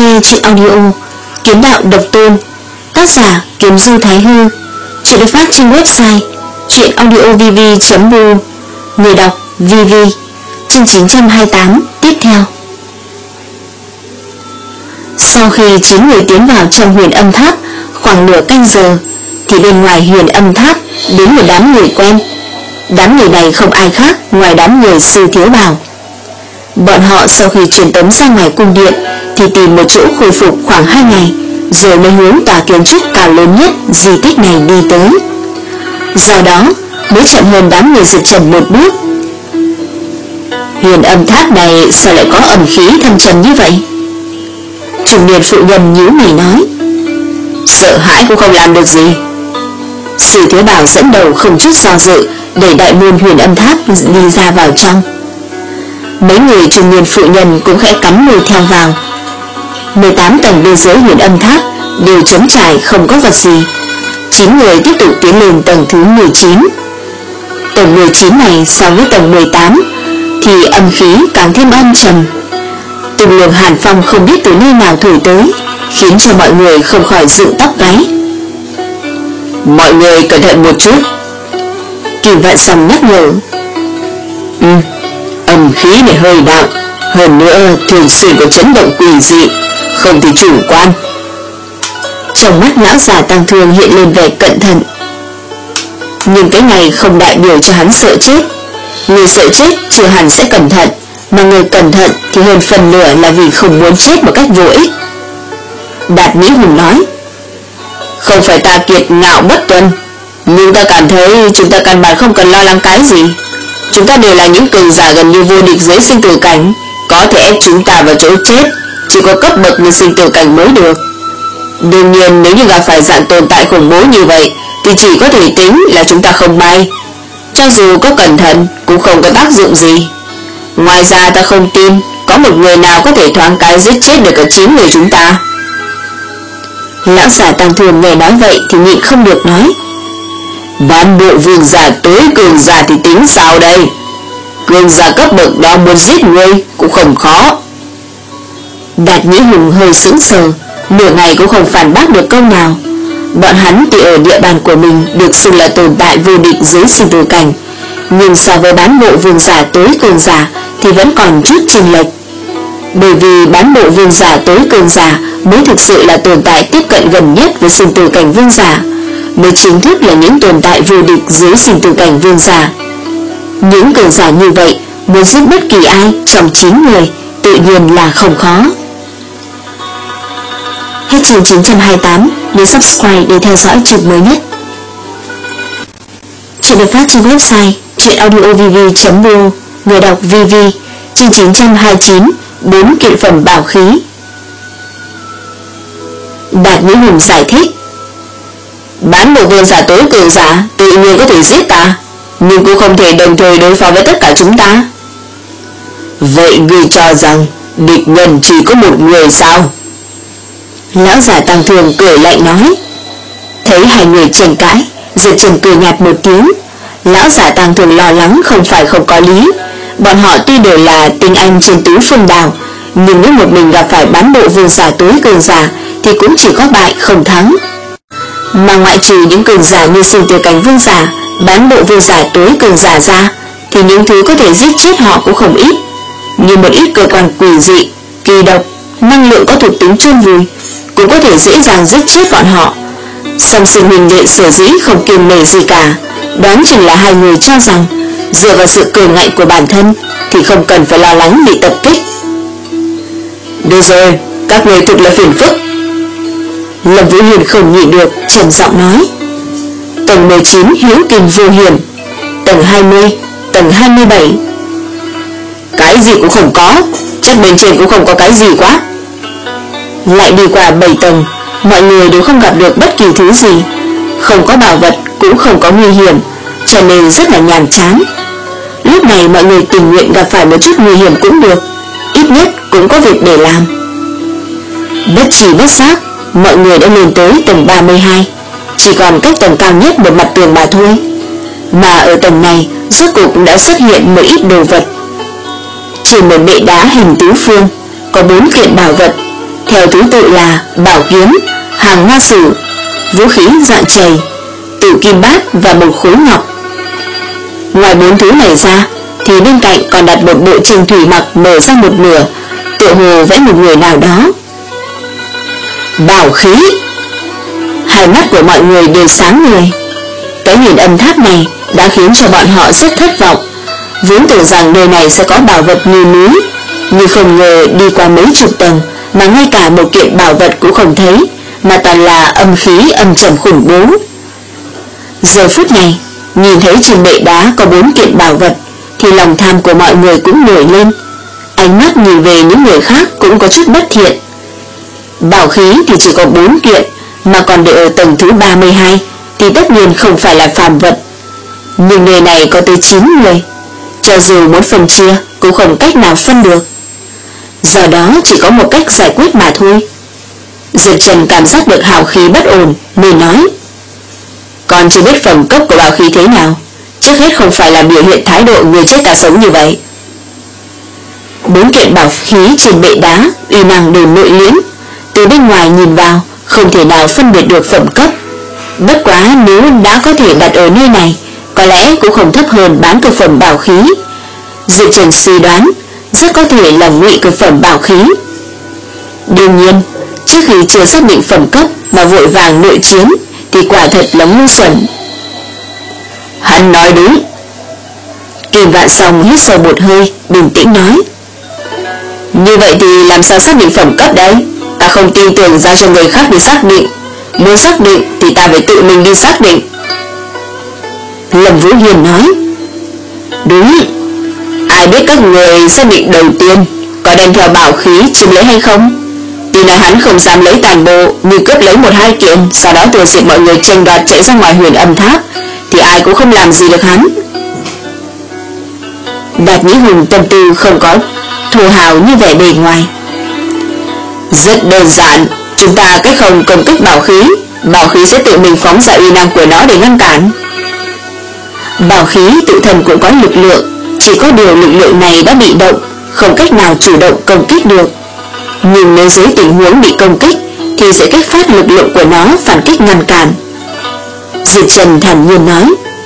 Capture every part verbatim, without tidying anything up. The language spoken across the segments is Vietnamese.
nghe chuyện audio Kiếm Đạo Độc Tôn, tác giả Kiếm Du Thái Hư. Chuyện được phát trên website truyện audio v v chấm bu. Người đọc vê vê. Chương chín trăm hai mươi tám tiếp theo. Sau khi chín người tiến vào trong huyền âm tháp khoảng nửa canh giờ, thì bên ngoài huyền âm tháp đến một đám người quen. Đám người này không ai khác ngoài đám người Sư Thiếu Bảo. Bọn họ sau khi truyền tống ra ngoài cung điện thì tìm một chỗ khôi phục khoảng hai ngày, rồi mới hướng tòa kiến trúc cao lớn nhất di tích này đi tới. Do đó mới chậm hơn đám người Diệp Trần một bước. Huyền âm tháp này sao lại có ẩn khí thâm trầm như vậy? Trung niên phụ nhân nhíu mày nói. Sợ hãi cũng không làm được gì. Sư Thiếu Bảo dẫn đầu không chút do dự đẩy đại môn huyền âm tháp đi ra vào trong. Mấy người trung niên phụ nhân cũng khẽ cắm môi theo vào. mười tám tầng bên dưới huyền âm tháp đều trống trải không có vật gì. Chín người tiếp tục tiến lên tầng thứ mười chín. Tầng mười chín này so với tầng mười tám thì âm khí càng thêm âm trầm. Từng luồng hàn phong không biết từ nơi nào thổi tới, khiến cho mọi người không khỏi dựng tóc gáy. Mọi người cẩn thận một chút. Kim Vạn Song nhắc nhở. Ừ, âm khí này hơi nặng, hơn nữa thường xuyên có chấn động quỷ dị, không thể chủ quan. Trong mắt lão già Tăng Thương hiện lên vẻ cẩn thận. Nhưng cái này không đại biểu cho hắn sợ chết. Người sợ chết chưa hẳn sẽ cẩn thận, mà người cẩn thận thì hơn phần nửa là vì không muốn chết một cách vô ích. Đạt Mỹ Hùng nói. Không phải ta kiệt ngạo bất tuân, nhưng ta cảm thấy chúng ta căn bản không cần lo lắng cái gì. Chúng ta đều là những cường giả gần như vô địch dưới sinh tử cảnh, có thể ép chúng ta vào chỗ chết chỉ có cấp bậc như sinh tử cảnh mới được. Đương nhiên nếu như gặp phải dạng tồn tại khủng bố như vậy thì chỉ có thể tính là chúng ta không may. Cho dù có cẩn thận cũng không có tác dụng gì. Ngoài ra ta không tin có một người nào có thể thoáng cái giết chết được cả chín người chúng ta. Lão giả Tăng Thương nghe nói vậy thì nhịn không được nói. Bán bộ vương giả tối cường giả thì tính sao đây? Cường giả cấp bậc đó muốn giết người cũng không khó. Đạt Nhĩ Hùng hơi sững sờ, nửa ngày cũng không phản bác được câu nào. Bọn hắn tuy ở địa bàn của mình được xưng là tồn tại vô địch dưới sinh tử cảnh, nhưng so với bán bộ vương giả tối cường giả thì vẫn còn chút chênh lệch. Bởi vì bán bộ vương giả tối cường giả mới thực sự là tồn tại tiếp cận gần nhất với sinh tử cảnh vương giả, mới chính thức là những tồn tại vô địch dưới sinh tử cảnh vương giả. Những cường giả như vậy muốn giết bất kỳ ai trong chín người tự nhiên là không khó. Hết chương chín trăm hai mươi tám, nhớ subscribe để theo dõi chương mới nhất. Chuyện được phát trên website truyện audio v v chấm bu. Người đọc vê vê. Chương chín trăm hai mươi chín, bốn kiện phẩm bảo khí. Đạt Mỹ Hùng giải thích. Bán bộ vương giả tối cường giả tự nhiên có thể giết ta, nhưng cũng không thể đồng thời đối phó với tất cả chúng ta. Vậy ngươi cho rằng địch nhân chỉ có một người sao? Lão giả Tăng Thương cười lạnh nói. Thấy hai người tranh cãi, Diệp Trần cười nhạt một tiếng. Lão giả Tăng Thương lo lắng không phải không có lý. Bọn họ tuy đều là tinh anh trên tứ phương đảo, nhưng nếu một mình gặp phải bán bộ vương giả tối cường giả thì cũng chỉ có bại không thắng. Mà ngoại trừ những cường giả như sinh tử cảnh vương giả, bán bộ vương giả tối cường giả ra, thì những thứ có thể giết chết họ cũng không ít, như một ít cơ quan quỷ dị, kỳ độc, năng lượng có thuộc tính chôn vùi cũng có thể dễ dàng giết chết bọn họ. Song Sinh Huynh đệ sở dĩ không kiêng nể gì cả, đoán chừng là hai người cho rằng dựa vào sự cường ngạnh của bản thân thì không cần phải lo lắng bị tập kích. Được rồi, các người thực là phiền phức. Lâm Vũ Hiền không nhịn được trầm giọng nói. Tầng mười chín hiếu kình vô hiểm, tầng hai mươi, tầng hai mươi bảy. Cái gì cũng không có, chắc bên trên cũng không có cái gì quá. Lại đi qua bảy tầng, mọi người đều không gặp được bất kỳ thứ gì, không có bảo vật cũng không có nguy hiểm, cho nên rất là nhàm chán. Lúc này mọi người tình nguyện gặp phải một chút nguy hiểm cũng được, ít nhất cũng có việc để làm. Bất chỉ bất giác, mọi người đã lên tới tầng ba mươi hai, chỉ còn cách tầng cao nhất một mặt tường mà thôi. Mà ở tầng này rốt cuộc cũng đã xuất hiện một ít đồ vật. Trên một bệ đá hình tứ phương có bốn kiện bảo vật, theo thứ tự là bảo kiếm, hàng ma sử, vũ khí dạng chày, tử kim bát và một khối ngọc. Ngoài bốn thứ này ra thì bên cạnh còn đặt một bộ trình thủy mặc mở ra một nửa, tựa hồ vẽ một người nào đó. Bảo khí! Hai mắt của mọi người đều sáng người. Cái huyền âm tháp này đã khiến cho bọn họ rất thất vọng. Vốn tưởng rằng nơi này sẽ có bảo vật như núi, nhưng không ngờ đi qua mấy chục tầng mà ngay cả một kiện bảo vật cũng không thấy, mà toàn là âm khí âm trầm khủng bố. Giờ phút này, nhìn thấy trên bệ đá có bốn kiện bảo vật thì lòng tham của mọi người cũng nổi lên. Ánh mắt nhìn về những người khác cũng có chút bất thiện. Bảo khí thì chỉ có bốn kiện, mà còn để ở tầng thứ ba mươi hai thì tất nhiên không phải là phàm vật. Nhưng nơi này có tới chín người, cho dù muốn phân chia cũng không cách nào phân được. Do đó chỉ có một cách giải quyết mà thôi. Diệp Trần cảm giác được hào khí bất ổn nên nói: Còn chưa biết phẩm cấp của bảo khí thế nào, trước hết không phải là biểu hiện thái độ người chết ta sống như vậy. Bốn kiện bảo khí trên bệ đá uy năng đều nội liễm, từ bên ngoài nhìn vào không thể nào phân biệt được phẩm cấp. Bất quá nếu đã có thể đặt ở nơi này, có lẽ cũng không thấp hơn bán cực phẩm bảo khí. Diệp Trần suy đoán rất có thể là ngụy cực phẩm bảo khí. Đương nhiên, trước khi chưa xác định phẩm cấp mà vội vàng nội chiến thì quả thật là ngu xuẩn. Hắn nói đúng. Kim Vạn Song hít sâu một hơi, bình tĩnh nói: Như vậy thì làm sao xác định phẩm cấp đấy? Ta không tin tưởng giao cho người khác đi xác định. Muốn xác định thì ta phải tự mình đi xác định. Lâm Vũ Hiền nói: Đúng. Ai biết các người xác định đầu tiên có đem theo bảo khí chiếm lấy hay không? Tuy là hắn không dám lấy toàn bộ, nhưng cướp lấy một hai kiện, sau đó thừa dịp mọi người tranh đoạt chạy ra ngoài huyền âm tháp, thì ai cũng không làm gì được hắn. Đạt Nhĩ Hùng tâm tư không có thô hào như vẻ bề ngoài. Rất đơn giản, chúng ta cách không công kích bảo khí, bảo khí sẽ tự mình phóng ra uy năng của nó để ngăn cản. Bảo khí tự thân cũng có lực lượng, chỉ có điều lực lượng này đã bị động, không cách nào chủ động công kích được. Nhưng nếu dưới tình huống bị công kích thì sẽ kích phát lực lượng của nó phản kích ngăn cản. Diệp Trần thản nhiên nói: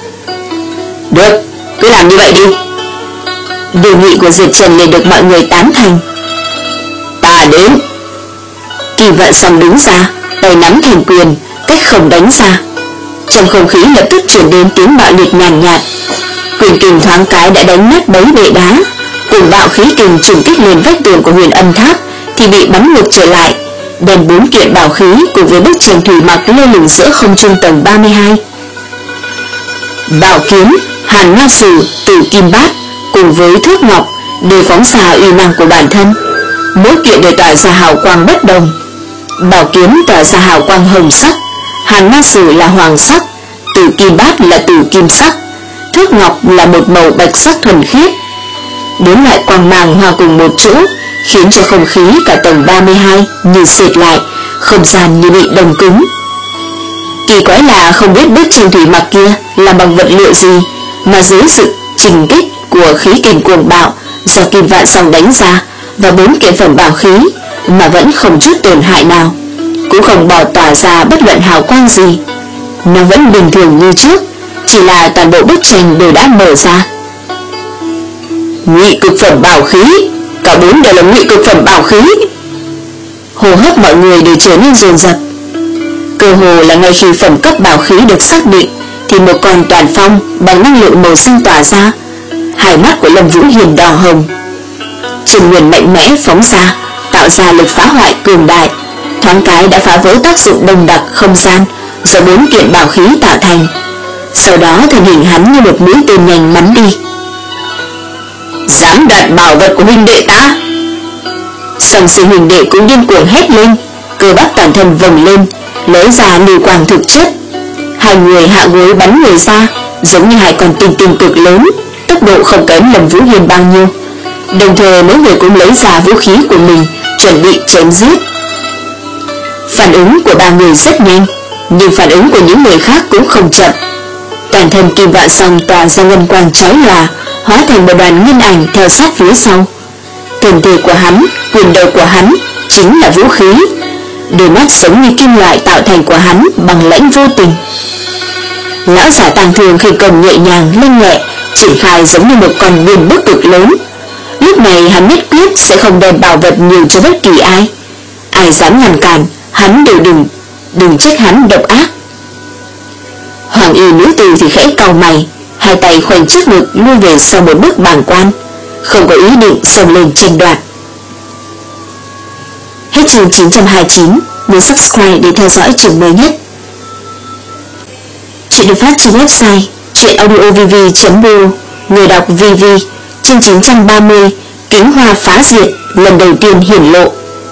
Được, cứ làm như vậy đi. Đề nghị của Diệp Trần liền được mọi người tán thành. Ta đến. Kỳ Vạn Song đứng ra, tay nắm thành quyền, cách không đánh ra. Trong không khí lập tức chuyển đến tiếng bạo liệt nhàn nhạt, nhạt. Quyền kình thoáng cái đã đánh nát bấy bệ đá, cùng bạo khí kình trùng kích lên vách tường của huyền âm tháp thì bị bắn ngược trở lại, đem bốn kiện bảo khí cùng với bức tranh thủy mặc lơ lửng giữa không trung tầng ba mươi hai. Bảo kiếm, hàn nga sử, tử kim bát cùng với thước ngọc đều phóng ra uy năng của bản thân, mỗi kiện đều tỏa ra hào quang bất đồng. Bảo kiếm tỏa ra hào quang hồng sắc, hàn nga sử là hoàng sắc, tử kim bát là tử kim sắc, thước ngọc là một màu bạch sắc thuần khiết. Bốn loại quang mang hòa cùng một chỗ, khiến cho không khí cả tầng ba mươi hai như sệt lại, không gian như bị đông cứng. Kỳ quái là không biết bức tranh thủy mặc kia là bằng vật liệu gì, mà dưới sự trình kích của khí kình cuồng bạo do Kim Vạn Song đánh ra và bốn kiện phẩm bảo khí mà vẫn không chút tổn hại nào, cũng không bỏ tỏa ra bất luận hào quang gì. Nó vẫn bình thường như trước, chỉ là toàn bộ bức tranh đều đã mở ra. Ngụy cực phẩm bảo khí, cả bốn đều là ngụy cực phẩm bảo khí. Hô hấp mọi người đều trở nên dồn dập. Cơ hồ là ngay khi phẩm cấp bảo khí được xác định thì một con toàn phong bằng năng lượng màu xanh tỏa ra. Hai mắt của Lâm Vũ Hiền đỏ hồng. Trần Nguyên mạnh mẽ phóng ra, tạo ra lực phá hoại cường đại, thoáng cái đã phá vỡ tác dụng đông đặc không gian do bốn kiện bảo khí tạo thành. Sau đó thân hình hắn như một mũi tên nhanh bắn đi. Dám đoạt bảo vật của huynh đệ ta! Song Sinh huynh đệ cũng điên cuồng hét lên, cơ bắp toàn thân vồng lên, lấy ra lưu quang thực chất. Hai người hạ gối bắn người ra, giống như hai con tinh tinh cực lớn, tốc độ không kém Lâm Vũ Hiền bao nhiêu. Đồng thời mỗi người cũng lấy ra vũ khí của mình, chuẩn bị chém giết. Phản ứng của ba người rất nhanh, nhưng phản ứng của những người khác cũng không chậm. Toàn thân Kim Vạn Song tỏa ra ngân quang chói lòa, hóa thành một đoàn ngân ảnh theo sát phía sau. Thân thể của hắn, quyền đầu của hắn chính là vũ khí. Đôi mắt giống như kim loại tạo thành của hắn bằng lãnh vô tình. Lão giả tàng thường khinh công nhẹ nhàng linh nhẹ, triển khai giống như một con biển bức cực lớn. Lúc này hắn nhất quyết sẽ không đem bảo vật nhiều cho bất kỳ ai. Ai dám ngăn cản, hắn đều đừng đừng trách hắn độc ác. Hoàng y nữ tử thì khẽ cau mày, hai tay khoanh trước ngực lui về sau một bước bàng quan, không có ý định xông lên tranh đoạt. Hết chương chín trăm hai mươi chín, nhấn subscribe để theo dõi chương mới nhất. Chuyện được phát trên website truyệnaudiovv chấm bu, người đọc vê vê. Chương chín trăm ba mươi, Kính hoa phá diệt lần đầu tiên hiển lộ.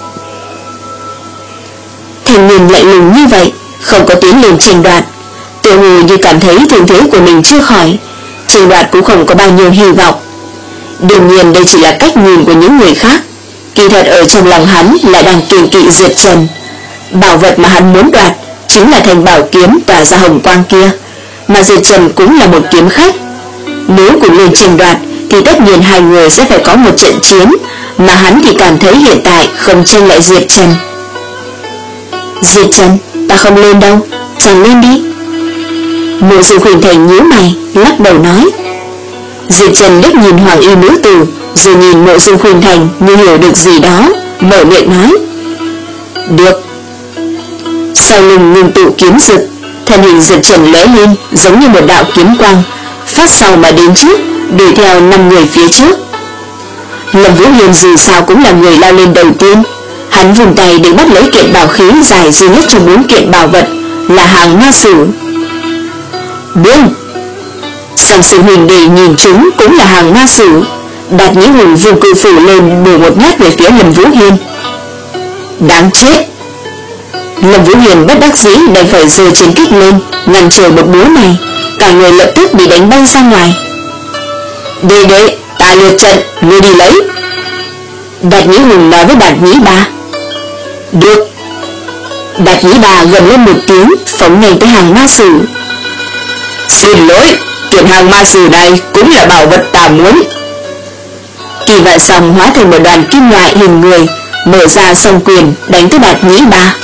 Thanh niên lạnh lùng như vậy, không có tiến lên tranh đoạt, tựa hồ như cảm thấy thương thế của mình chưa khỏi, tranh đoạt cũng không có bao nhiêu hy vọng. Đương nhiên đây chỉ là cách nhìn của những người khác, kỳ thật ở trong lòng hắn lại đang kiêng kỵ Diệt Trần. Bảo vật mà hắn muốn đoạt chính là thanh bảo kiếm tỏa ra hồng quang kia, mà Diệt Trần cũng là một kiếm khách. Nếu cùng lên tranh đoạt thì tất nhiên hai người sẽ phải có một trận chiến, mà hắn thì cảm thấy hiện tại không tranh lại Diệt Trần. Diệt Trần, ta không lên đâu, chàng lên đi. Mộ Dung Khuynh Thành nhíu mày, lắc đầu nói. Diệt Trần liếc nhìn hoàng y nữ tử, rồi nhìn Mộ Dung Khuynh Thành như hiểu được gì đó, mở miệng nói. Được. Sau lưng ngưng tụ kiếm rực, thân hình Diệt Trần lóe lên giống như một đạo kiếm quang, phát sau mà đến trước, đuổi theo năm người phía trước. Lâm Vũ Hiên dù sao cũng là người lao lên đầu tiên, hắn vùng tay để bắt lấy kiện bảo khí dài duy nhất trong bốn kiện bảo vật, là hàng ma sử. Buông! Song Sư Huỳnh Đệ nhìn chúng cũng là hàng ma sử. Đạt Nhĩ Hùng vùng cự phủ lên bổ một nhát về phía Lâm Vũ Hiên. Đáng chết! Lâm Vũ Hiên bất đắc dĩ đành phải giơ chiến kích lên ngăn trở một búa này, cả người lập tức bị đánh bay ra ngoài. Đệ đệ, ta lượt trận, ngươi đi lấy. Đạt Nhĩ Hùng nói với Đạt Nhĩ Ba. Được. Đạt Nhĩ Ba gầm lên một tiếng, phóng nhanh tới hàng ma sử. Xin lỗi, kiện hàng ma sử này cũng là bảo vật ta muốn. Kỳ Vạn Song hóa thành một đoàn kim loại hình người, mở ra song quyền đánh tới Đạt Nhĩ Ba.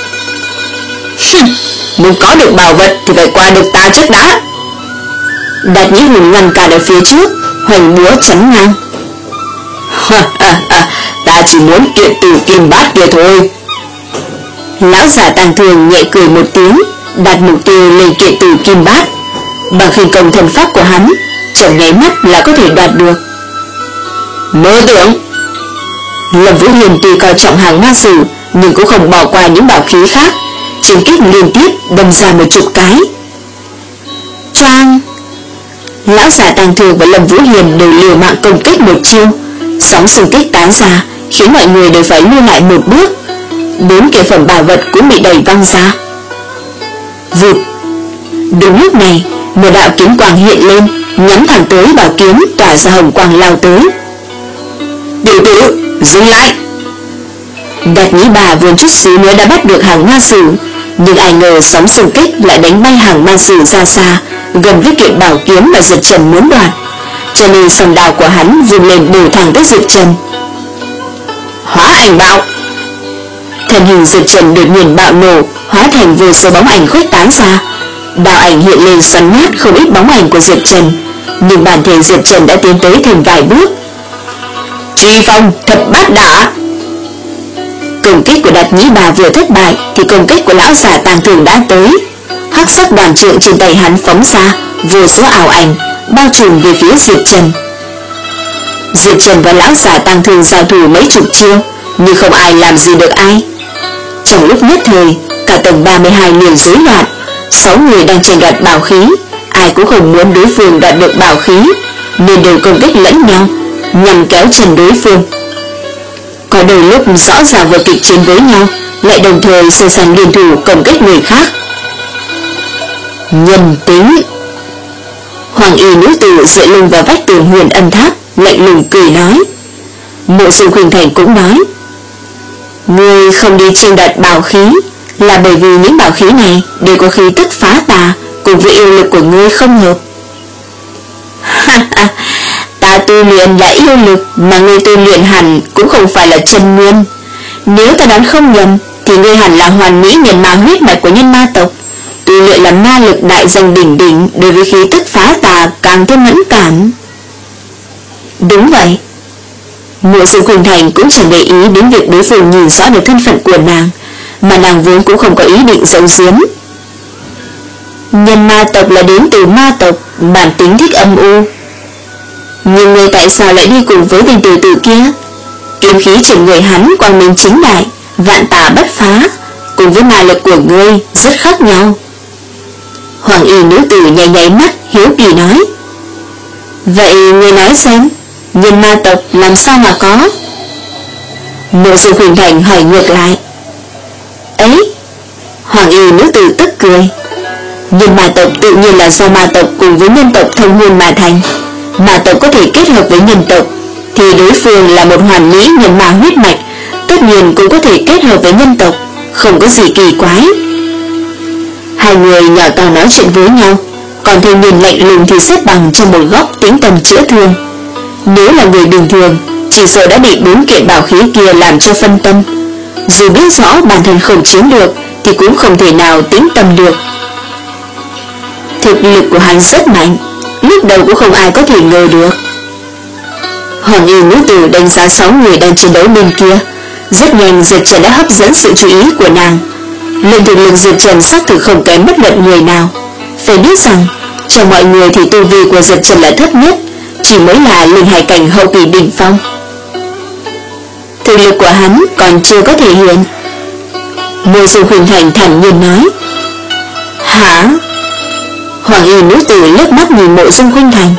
Muốn có được bảo vật thì phải qua được ta trước đã. Đạt Nhĩ Hùng ngăn cản ở phía trước, hoành búa chắn ngang. Ta chỉ muốn kiện tử kim bát kia thôi. Lão giả Tàng Thường nhẹ cười một tiếng, đặt mục tiêu lên kiện tử kim bát. Bằng khinh công thần pháp của hắn, trong nháy mắt là có thể đạt được. Mơ tưởng! Lâm Vũ Hiền tuy coi trọng hàng ma sử, nhưng cũng không bỏ qua những bảo khí khác, chiến kích liên tiếp đâm ra một chục cái. Choang! Lão giả Tàng Thường và Lâm Vũ Hiền đều liều mạng công kích một chiêu, sóng xung kích tán ra, khiến mọi người đều phải lui lại một bước. Bốn kiện phẩm bảo vật cũng bị đẩy văng ra. Vụt! Đúng lúc này, một đạo kiếm quang hiện lên, nhắm thẳng tới bảo kiếm tỏa ra hồng quang lao tới. Tiểu tử, dừng lại! Đạt Nhĩ Bà vốn chút xíu nữa đã bắt được hàng ma sử, nhưng ai ngờ sóng xung kích lại đánh bay hàng ma sử ra xa, gần với kiện bảo kiếm mà Diệt Trần muốn đoạt, cho nên song đao của hắn vung lên bổ thẳng tới Diệt Trần. Hóa ảnh bạo! Thân hình Diệt Trần đột nhiên bạo nổ, hóa thành vô số bóng ảnh khuếch tán ra. Đạo ảnh hiện lên xoắn nát không ít bóng ảnh của Diệt Trần, nhưng bản thể Diệt Trần đã tiến tới thêm vài bước. Truy phong thập bát đả! Công kích của Đạt Nhĩ Bà vừa thất bại thì công kích của lão giả Tàng Thường đã tới. Hắc sắc đoàn trượng trên tay hắn phóng ra vô số ảo ảnh bao trùm về phía Diệt Trần. Diệt Trần và lão giả Tàng Thường giao thủ mấy chục chiêu, nhưng không ai làm gì được ai. Trong lúc nhất thời, cả tầng ba mươi hai liền rối loạn. Sáu người đang tranh đoạt bảo khí, ai cũng không muốn đối phương đoạt được bảo khí, nên đều công kích lẫn nhau nhằm kéo chân đối phương. Có đôi lúc rõ ràng vừa kịch chiến với nhau, lại đồng thời sơ sàn liên thủ công kích người khác. Nhân tính! Hoàng y nữ tử dựa lưng vào vách tường Huyền Ân Tháp, lạnh lùng cười nói. Mộ Dung Khuynh Thành cũng nói. Ngươi không đi tranh đoạt bảo khí là bởi vì những bảo khí này đều có khí tức phá tà, cùng với yêu lực của ngươi không hợp. Ta tu luyện là yêu lực, mà ngươi tu luyện hẳn cũng không phải là chân nguyên. Nếu ta đoán không nhầm thì ngươi hẳn là hoàn mỹ nhân ma huyết mạch của nhân ma tộc, tu luyện là ma lực đại danh đỉnh đỉnh, đối với khí tức phá tà càng thêm mẫn cảm. Đúng vậy. Mộ Dung Khuynh Thành cũng chẳng để ý đến việc đối phương nhìn rõ được thân phận của nàng, mà nàng vốn cũng không có ý định giấu giếm. Nhân ma tộc là đến từ ma tộc, bản tính thích âm u. Nhưng người tại sao lại đi cùng với tên tử tử kia? Kiếm khí trên người hắn quang minh chính đại, vạn tà bất phá, cùng với ma lực của ngươi rất khác nhau. Hoàng y nữ tử nháy nháy mắt, hiếu kỳ nói. Vậy ngươi nói xem, nhân ma tộc làm sao mà có? Mộ Dung Khuynh Thành hỏi ngược lại. Ấy, Hoàng y nữ tử tức cười. Nhân ma tộc tự nhiên là do ma tộc cùng với nhân tộc thông hôn mà thành. Ma tộc có thể kết hợp với nhân tộc, thì đối phương là một hoàn mỹ nhân ma huyết mạch, tất nhiên cũng có thể kết hợp với nhân tộc, không có gì kỳ quái. Hai người nhỏ to nói chuyện với nhau, còn thanh niên lạnh lùng thì xếp bằng trong một góc tĩnh tâm chữa thương. Nếu là người bình thường, chỉ sợ đã bị bốn kiện bảo khí kia làm cho phân tâm. Dù biết rõ bản thân không chiếm được thì cũng không thể nào tĩnh tâm được. Thực lực của hắn rất mạnh, lúc đầu cũng không ai có thể ngờ được. Hoàng y nữ tử đánh giá sáu người đang chiến đấu bên kia. Rất nhanh Diệp Trần đã hấp dẫn sự chú ý của nàng. Lượng thực lực Diệp Trần xác thực không kém bất luận người nào. Phải biết rằng trong mọi người thì tu vi của Diệp Trần là thấp nhất, chỉ mới là linh hải cảnh hậu kỳ đỉnh phong. Thực lực của hắn còn chưa có thể hiện. Mộ Dung Khuynh Thành thản nhiên nói. Hả? Hoàng y nữ tử liếc mắt nhìn Mộ Dung Khuynh Thành.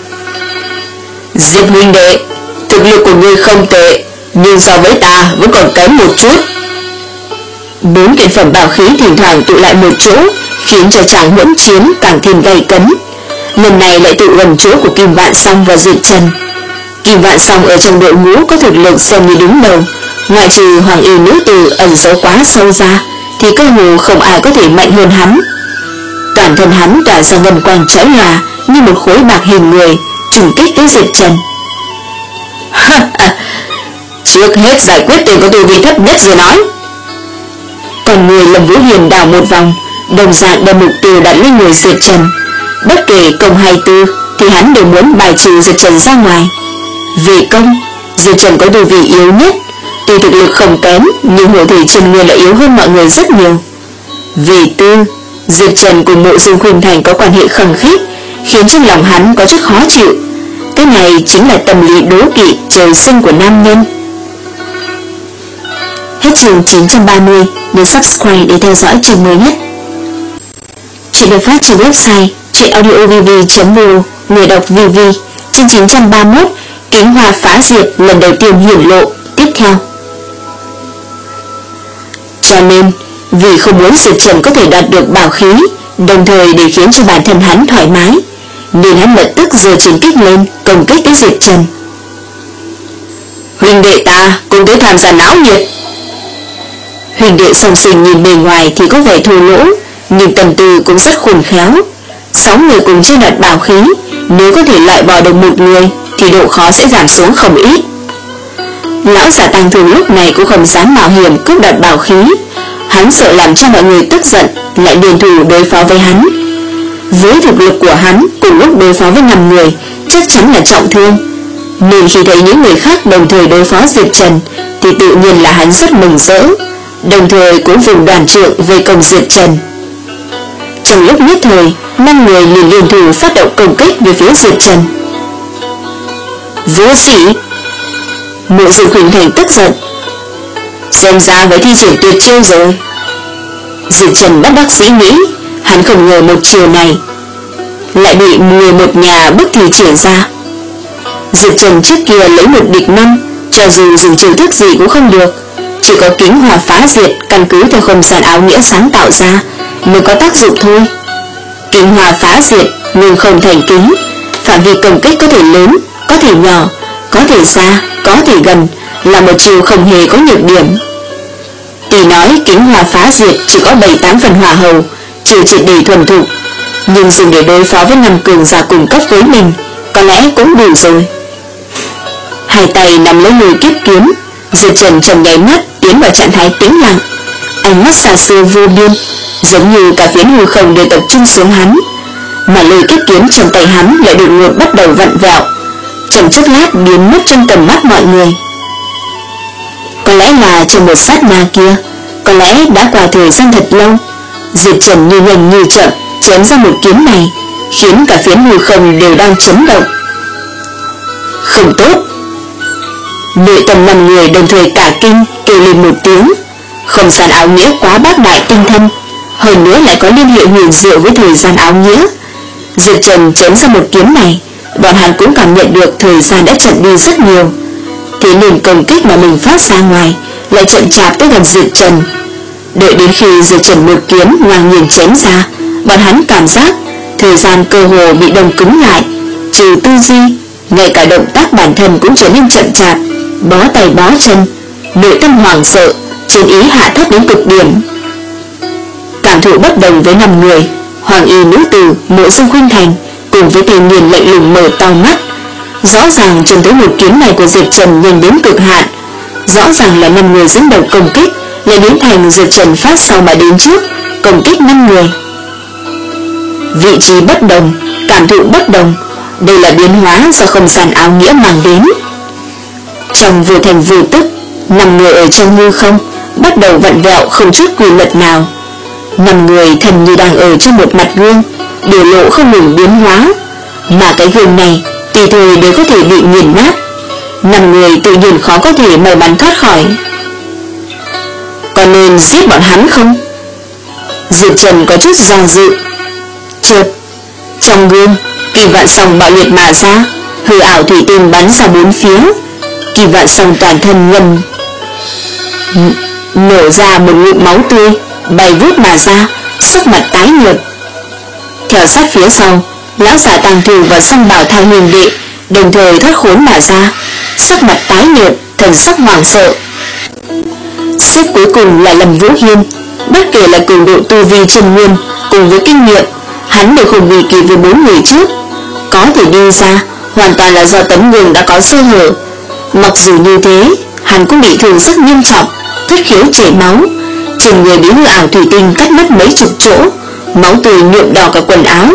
Diệp huynh đệ, thực lực của ngươi không tệ, nhưng so với ta vẫn còn kém một chút. Bốn kiện phẩm bảo khí thỉnh thoảng tụ lại một chỗ, khiến cho chàng hỗn chiến càng thêm gay cấn. Lần này lại tụ gần chỗ của Kim Vạn Song và Diệp Trần. Kim Vạn Song ở trong đội ngũ có thực lực xem như đứng đầu, ngoại trừ Hoàng y nữ tử ẩn giấu quá sâu ra, thì cơ hồ không ai có thể mạnh hơn hắn. Toàn thân hắn tỏa ra ngân quang chói lòa như một khối bạc hình người, trùng kích tới Diệp Trần. Trước hết giải quyết tên có tu vi thấp nhất rồi nói. Còn người Lâm Vũ Hiền đảo một vòng, đồng dạng đem mục tiêu đặt lên người Diệp Trần. Bất kể công hay tư thì hắn đều muốn bài trừ Diệp Trần ra ngoài. Về công, Diệp Trần có tu vi yếu nhất, tuy thực lực không kém nhưng hộ thể chân nguyên lại yếu hơn mọi người rất nhiều. Về tư, Diệp Trần cùng Mộ Dung Khuynh Thành có quan hệ khăng khít, khiến trong lòng hắn có chút khó chịu. Cái này chính là tâm lý đố kỵ trời sinh của nam nhân. Hết chương chín trăm ba mươi, nhấn subscribe để theo dõi chương mới nhất. Chuyện được phát trên website truyệnaudiovv chấm vê o, người đọc vê vê. Chương chín trăm ba mươi mốt, Kính Hoa phá diệt lần đầu tiên hiển lộ. Tiếp theo. Cho nên, vì không muốn Diệp Trần có thể đạt được bảo khí, đồng thời để khiến cho bản thân hắn thoải mái, nên hắn lập tức giơ chiến kích lên công kích tới Diệp Trần. Huynh đệ ta cùng tới tham gia náo nhiệt. Huynh đệ song sinh nhìn bề ngoài thì có vẻ thô lỗ, nhưng tâm tư cũng rất khôn khéo. Sáu người cùng tranh đoạt bảo khí, nếu có thể loại bỏ được một người thì độ khó sẽ giảm xuống không ít. Lão giả Tăng Thường lúc này cũng không dám mạo hiểm cướp đoạt bảo khí, hắn sợ làm cho mọi người tức giận, lại liên thủ đối phó với hắn. Với thực lực của hắn cùng lúc đối phó với năm người chắc chắn là trọng thương, nên khi thấy những người khác đồng thời đối phó Diệp Trần thì tự nhiên là hắn rất mừng rỡ, đồng thời cũng vùng đoàn trượng về công Diệp Trần. Trong lúc nhất thời, năm người liền liên thủ phát động công kích về phía Diệp Trần. Vô sĩ! Mộ Dung Khuynh Thành tức giận. Xem ra với thi triển tuyệt chiêu rồi. Diệp Trần bất đắc dĩ nghĩ, hắn không ngờ một chiều này lại bị người một nhà bức thi triển ra. Diệp Trần trước kia lấy một địch năm, cho dù dùng chiêu thức gì cũng không được, chỉ có Kính Hoa phá diệt căn cứ theo không gian áo nghĩa sáng tạo ra mới có tác dụng thôi. Kính Hoa phá diệt nhưng không thành kính, phạm vi công kích có thể lớn, có thể nhỏ, có thể xa, có thể gần, là một chiêu không hề có nhược điểm. Tuy nói Kính Hoa phá diệt chỉ có bảy tám phần hỏa hầu, chưa triệt để thuần thục, nhưng dùng để đối phó với năm cường giả cùng cấp với mình có lẽ cũng đủ rồi. Hai tay nắm lấy lùi kiếp kiếm, Diệp Trần trong nháy mắt tiến vào trạng thái tĩnh lặng, ánh mắt xa xưa vô biên, giống như cả phiến hư không đều tập trung xuống hắn, mà lôi kiếp kiếm trong tay hắn lại đột ngột bắt đầu vặn vẹo, trong chốc lát biến mất trong tầm mắt mọi người. Có lẽ là trong một sát na kia, có lẽ đã qua thời gian thật lâu, Diệp Trần như nhanh như chậm chém ra một kiếm này, khiến cả phiến hư không đều đang chấn động. Không tốt! Nội tâm năm người đồng thời cả kinh kêu lên một tiếng. Không gian áo nghĩa quá bác đại tinh thâm, hơn nữa lại có liên hệ huyền diệu với thời gian áo nghĩa. Diệp Trần chém ra một kiếm này, bọn hắn cũng cảm nhận được thời gian đã chậm đi rất nhiều. Thế nên công kích mà mình phát ra ngoài lại chậm chạp tới gần Diệp Trần. Đợi đến khi Diệp Trần một kiếm ngang nhiên chém ra, bọn hắn cảm giác thời gian cơ hồ bị đông cứng lại, trừ tư duy, ngay cả động tác bản thân cũng trở nên chậm chạp, bó tay bó chân, nội tâm hoảng sợ, chiến ý hạ thấp đến cực điểm. Cảm thụ bất đồng với năm người, Hoàng y nữ tử Mộ Dương Khuynh Thành cùng với tên niên lạnh lùng mở to mắt. Rõ ràng trông thấy một kiếm này của Diệp Trần nhanh đến cực hạn, rõ ràng là năm người dẫn đầu công kích lại biến thành Diệp Trần phát sau mà đến trước, công kích năm người. Vị trí bất đồng, cảm thụ bất đồng, đây là biến hóa do không gian áo nghĩa mang đến. Trong vô thành vô tức, năm người ở trong hư không bắt đầu vặn vẹo không chút quy luật nào. Năm người thần như đang ở trên một mặt gương, biểu lộ không ngừng biến hóa, mà cái gương này tùy thời đều có thể bị nghiền nát. Năm người tự nhiên khó có thể may mắn thoát khỏi. Có nên giết bọn hắn không? Diệp Trần có chút do dự. Chợt trong gương, Kỳ Vạn Song bạo liệt mà ra, hư ảo thủy tinh bắn ra bốn phía. Kỳ Vạn Song toàn thân ngầm nổ ra một ngụm máu tươi, bay vút mà ra, sắc mặt tái nhợt. Theo sát phía sau, lão giả Tàng Thù và Song Bảo Thai Huyền Đệ đồng thời thoát khốn mà ra, sắc mặt tái nhợt, thần sắc hoảng sợ. Xếp cuối cùng là Lâm Vũ Hiên. Bất kể là cường độ tu vi chân nguyên cùng với kinh nghiệm, hắn đều không bị kịp với bốn người trước. Có thể đi ra hoàn toàn là do tấm gương đã có sơ hở. Mặc dù như thế, hắn cũng bị thương rất nghiêm trọng, thất khiếu chảy máu, trên người bị hư ảo thủy tinh cắt mất mấy chục chỗ, máu tươi nhuộm đỏ cả quần áo.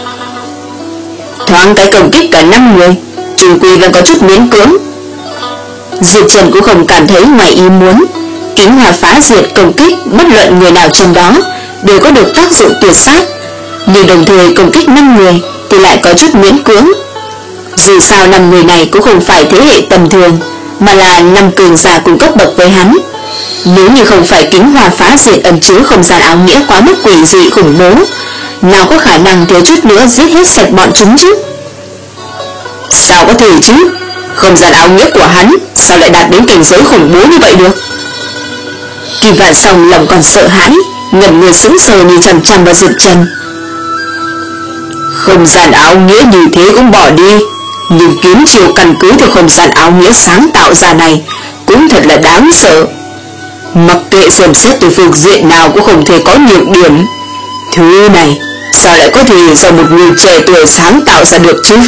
Thoáng cái công kích cả năm người, trùng quy vẫn có chút miễn cưỡng. Diệp Trần cũng không cảm thấy ngoài ý muốn. Kính Hòa phá diệt công kích bất luận người nào trong đó đều có được tác dụng tuyệt sát, nhưng đồng thời công kích năm người thì lại có chút miễn cưỡng. Dù sao năm người này cũng không phải thế hệ tầm thường, mà là năm cường giả cùng cấp bậc với hắn. Nếu như không phải Kính Hòa phá diệt ẩn chứa không gian áo nghĩa quá mức quỷ dị khủng bố, nào có khả năng thiếu chút nữa giết hết sạch bọn chúng chứ? Sao có thể chứ? Không gian áo nghĩa của hắn sao lại đạt đến cảnh giới khủng bố như vậy được? Kỳ Vạn Song lòng còn sợ hãi, ngẩn người sững sờ nhìn chằm chằm vào Diệp Trần. Không gian áo nghĩa như thế cũng bỏ đi, nhưng kiếm chiều căn cứ theo không gian áo nghĩa sáng tạo ra này cũng thật là đáng sợ. Mặc kệ xem xét từ phương diện nào cũng không thể có nhược điểm. Thứ này sao lại có thể do một người trẻ tuổi sáng tạo ra được chứ?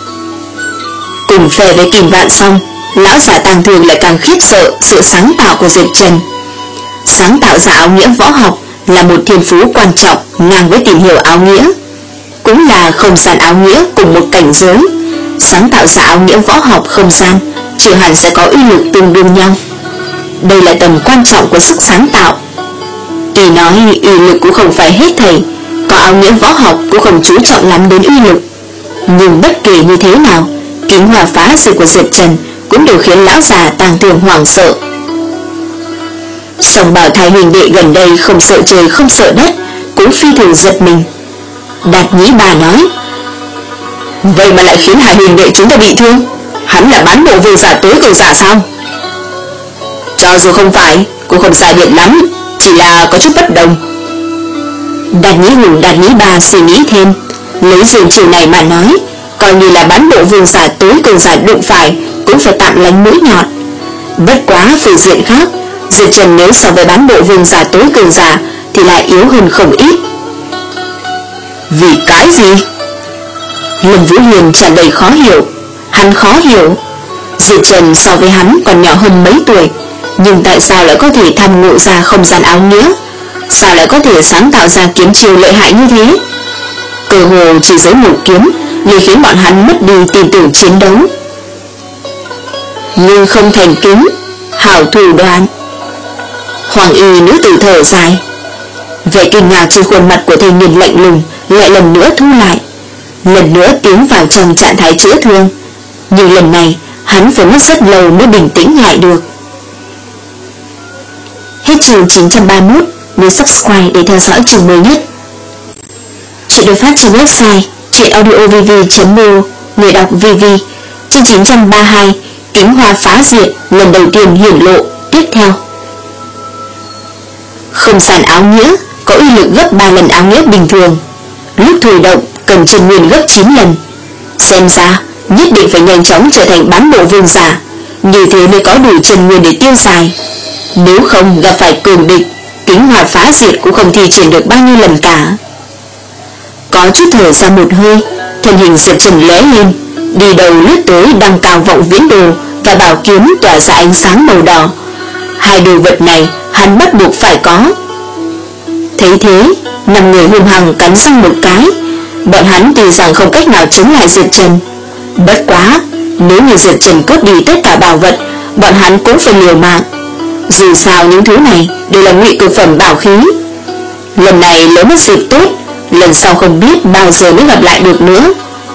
Cùng phe với Kim Vạn Song, lão giả Tàng Thường lại càng khiếp sợ sự sáng tạo của Diệp Trần. Sáng tạo ra áo nghĩa võ học là một thiên phú quan trọng ngang với tìm hiểu áo nghĩa, cũng là không gian áo nghĩa cùng một cảnh giới. Sáng tạo ra áo nghĩa võ học không gian chưa hẳn sẽ có uy lực tương đương nhau. Đây là tầm quan trọng của sức sáng tạo. Tuy nói uy lực cũng không phải hết thảy, có áo nghĩa võ học cũng không chú trọng lắm đến uy lực, nhưng bất kể như thế nào, Kính Hòa phá diệt của Diệp Trần cũng đều khiến lão già Tàng Thường hoảng sợ. Song Bảo Thai Huyền Đệ gần đây không sợ trời không sợ đất, cũng phi thường giật mình. Đạt Nhĩ Bà nói: vậy mà lại khiến Hải Huyền Đệ chúng ta bị thương? Hắn là bán bộ vương giả tối cường giả sao? Cho dù không phải, cũng không sai biệt lắm, chỉ là có chút bất đồng. Đạt Nhĩ Hùng Đạt Nhĩ Bà suy nghĩ thêm, lấy dương chiều này mà nói, coi như là bán bộ vương giả tối cường giả đụng phải cũng phải tạm lánh mũi nhọn. Bất quá phương diện khác, Diệp Trần nếu so với bán bộ vương giả tối cường giả thì lại yếu hơn không ít. Vì cái gì? Lâm Vũ Hiền tràn đầy khó hiểu. Hắn khó hiểu, Diệp Trần so với hắn còn nhỏ hơn mấy tuổi, Nhưng tại sao lại có thể thăm ngộ ra không gian áo nghĩa? Sao lại có thể sáng tạo ra kiếm chiêu lợi hại như thế? Cơ hồ chỉ dưới một kiếm liền khiến bọn hắn mất đi tin tưởng chiến đấu. Nhưng không thành kính, hảo thủ đoạn. Hoàng y nữ tử thở dài. Vẻ kinh ngạc trên khuôn mặt của thanh niên lạnh lùng lại lần nữa thu lại, lần nữa tiến vào trong trạng thái chữa thương. Nhưng lần này hắn phải mất rất lâu mới bình tĩnh lại được. Hết chương chín trăm ba mươi mốt. Nhớ subscribe để theo dõi chương mới nhất. Chuyện được phát trên website chuyenaudiovv chấm mô. Người đọc vê vê. Chương chín trăm ba mươi hai. Kính hoa phá diệt lần đầu tiên hiển lộ. Tiếp theo. Không gian áo nghĩa có uy lực gấp ba lần áo nghĩa bình thường. Lúc thổi động cần chân nguyên gấp chín lần. Xem ra nhất định phải nhanh chóng trở thành bán bộ vương giả, như thế mới có đủ chân nguyên để tiêu xài. Nếu không gặp phải cường địch, kính hoa phá diệt cũng không thi triển được bao nhiêu lần cả. Có chút thở ra một hơi, thân hình Diệp Trần lóe lên, đi đầu lướt tới đăng cao vọng viễn đồ và bảo kiếm tỏa ra ánh sáng màu đỏ. Hai đồ vật này hắn bắt buộc phải có. Thấy thế, năm người hung hăng cắn răng một cái. Bọn hắn tuy rằng không cách nào chống lại Diệp Trần, bất quá nếu như Diệp Trần cướp đi tất cả bảo vật, bọn hắn cũng phải liều mạng. Dù sao những thứ này đều là ngụy cực phẩm bảo khí. Lần này lỡ mất dịp tốt, lần sau không biết bao giờ mới gặp lại được nữa.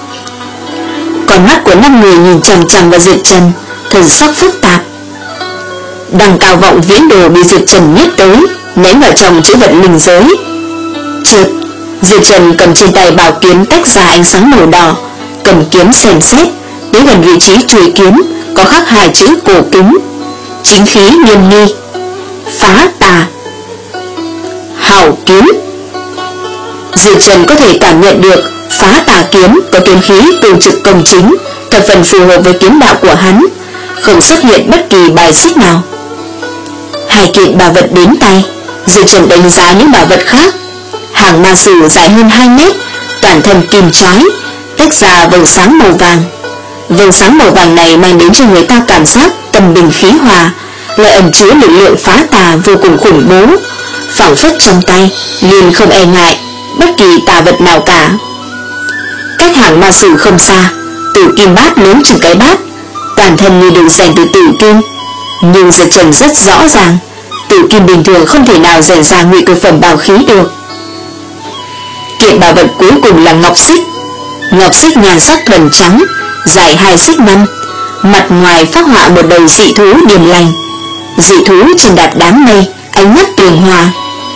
Con mắt của năm người nhìn chằm chằm vào Diệp Trần, thần sắc phức tạp. Đằng cao vọng viễn đồ bị Diệp Trần nhét tới, ném vào trong chữ vật linh giới. Chợt, Diệp Trần cầm trên tay bảo kiếm tách ra ánh sáng màu đỏ, cầm kiếm xem xét, đến gần vị trí chuôi kiếm có khắc hai chữ cổ kính: chính khí nghiêm nghi, phá tà, hảo kiếm. Diệp Trần có thể cảm nhận được phá tà kiếm có kiếm khí từ trực công chính, thập phần phù hợp với kiếm đạo của hắn, không xuất hiện bất kỳ bài xích nào. Hai kiện bảo vật đến tay, Diệp Trần đánh giá những bảo vật khác. Hàng ma sử dài hơn hai mét, toàn thân kim chói, tách ra vầng sáng màu vàng. Vầng sáng màu vàng này mang đến cho người ta cảm giác tâm bình khí hòa, lại ẩn chứa lực lượng phá tà vô cùng khủng bố, phảng phất trong tay liền không e ngại bất kỳ tà vật nào cả. Cách hàng ma sử không xa, tử kim bát lớn chừng cái bát, toàn thân như được rèn từ tử kim. Nhưng Diệp Trần rất rõ ràng, tử kim bình thường không thể nào rèn ra ngụy cực phẩm bảo khí được. Kiện bảo vật cuối cùng là ngọc xích. Ngọc xích nhan sắc thuần trắng, dài hai xích năm, mặt ngoài phác họa một đầu dị thú điềm lành. Dị thú trên đạp đám mây, ánh mắt tường hòa.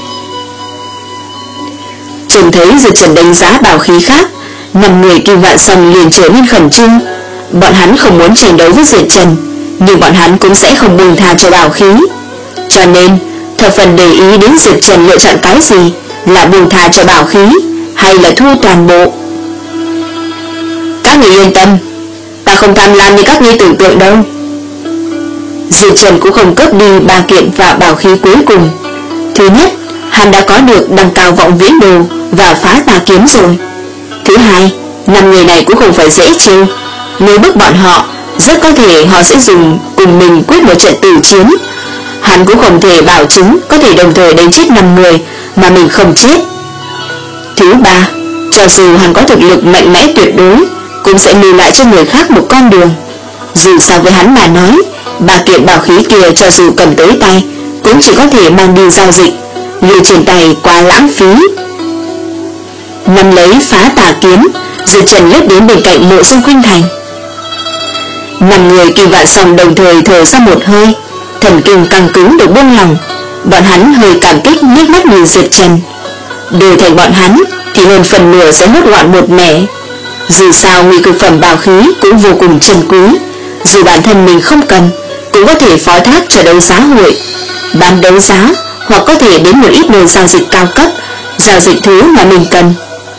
Trông thấy Diệp Trần đánh giá bảo khí khác, năm người Kim Vạn Song liền trở nên khẩn trương. Bọn hắn không muốn tranh đấu với Diệp Trần, nhưng bọn hắn cũng sẽ không buông tha cho bảo khí. Cho nên thập phần để ý đến Diệp Trần lựa chọn cái gì, là buông tha cho bảo khí hay là thu toàn bộ. Các người yên tâm, ta không tham lam như các ngươi tưởng tượng đâu. Diệp Trần cũng không cướp đi ba kiện và bảo khí cuối cùng. Thứ nhất, hắn đã có được đăng cao vọng viễn đồ và phá tà kiếm rồi. Thứ hai, năm người này cũng không phải dễ trêu. Nếu bức bọn họ, rất có thể họ sẽ dùng cùng mình quyết một trận tử chiến. Hắn cũng không thể bảo chứng có thể đồng thời đánh chết năm người mà mình không chết. Thứ ba, cho dù hắn có thực lực mạnh mẽ tuyệt đối, cũng sẽ lưu lại cho người khác một con đường. Dù sao với hắn mà nói, ba kiện bảo khí kia cho dù cầm tới tay, cũng chỉ có thể mang đi giao dịch, lưu trên tay quá lãng phí. Nắm lấy phá tà kiếm, Diệp Trần lướt đến bên cạnh Mộ Dung Khuynh Thành. Năm người Kim Vạn Song đồng thời thở ra một hơi, thần kinh căng cứng được buông lòng. Bọn hắn hơi cảm kích liếc mắt nhìn Diệp Trần. Đổi thành bọn hắn thì hơn phần nửa sẽ hốt gọn một mẻ. Dù sao ngụy cực phẩm bảo khí cũng vô cùng trân quý, dù bản thân mình không cần, cũng có thể phó thác cho đấu giá hội, bán đấu giá, hoặc có thể đến một ít nơi giao dịch cao cấp, giao dịch thứ mà mình cần.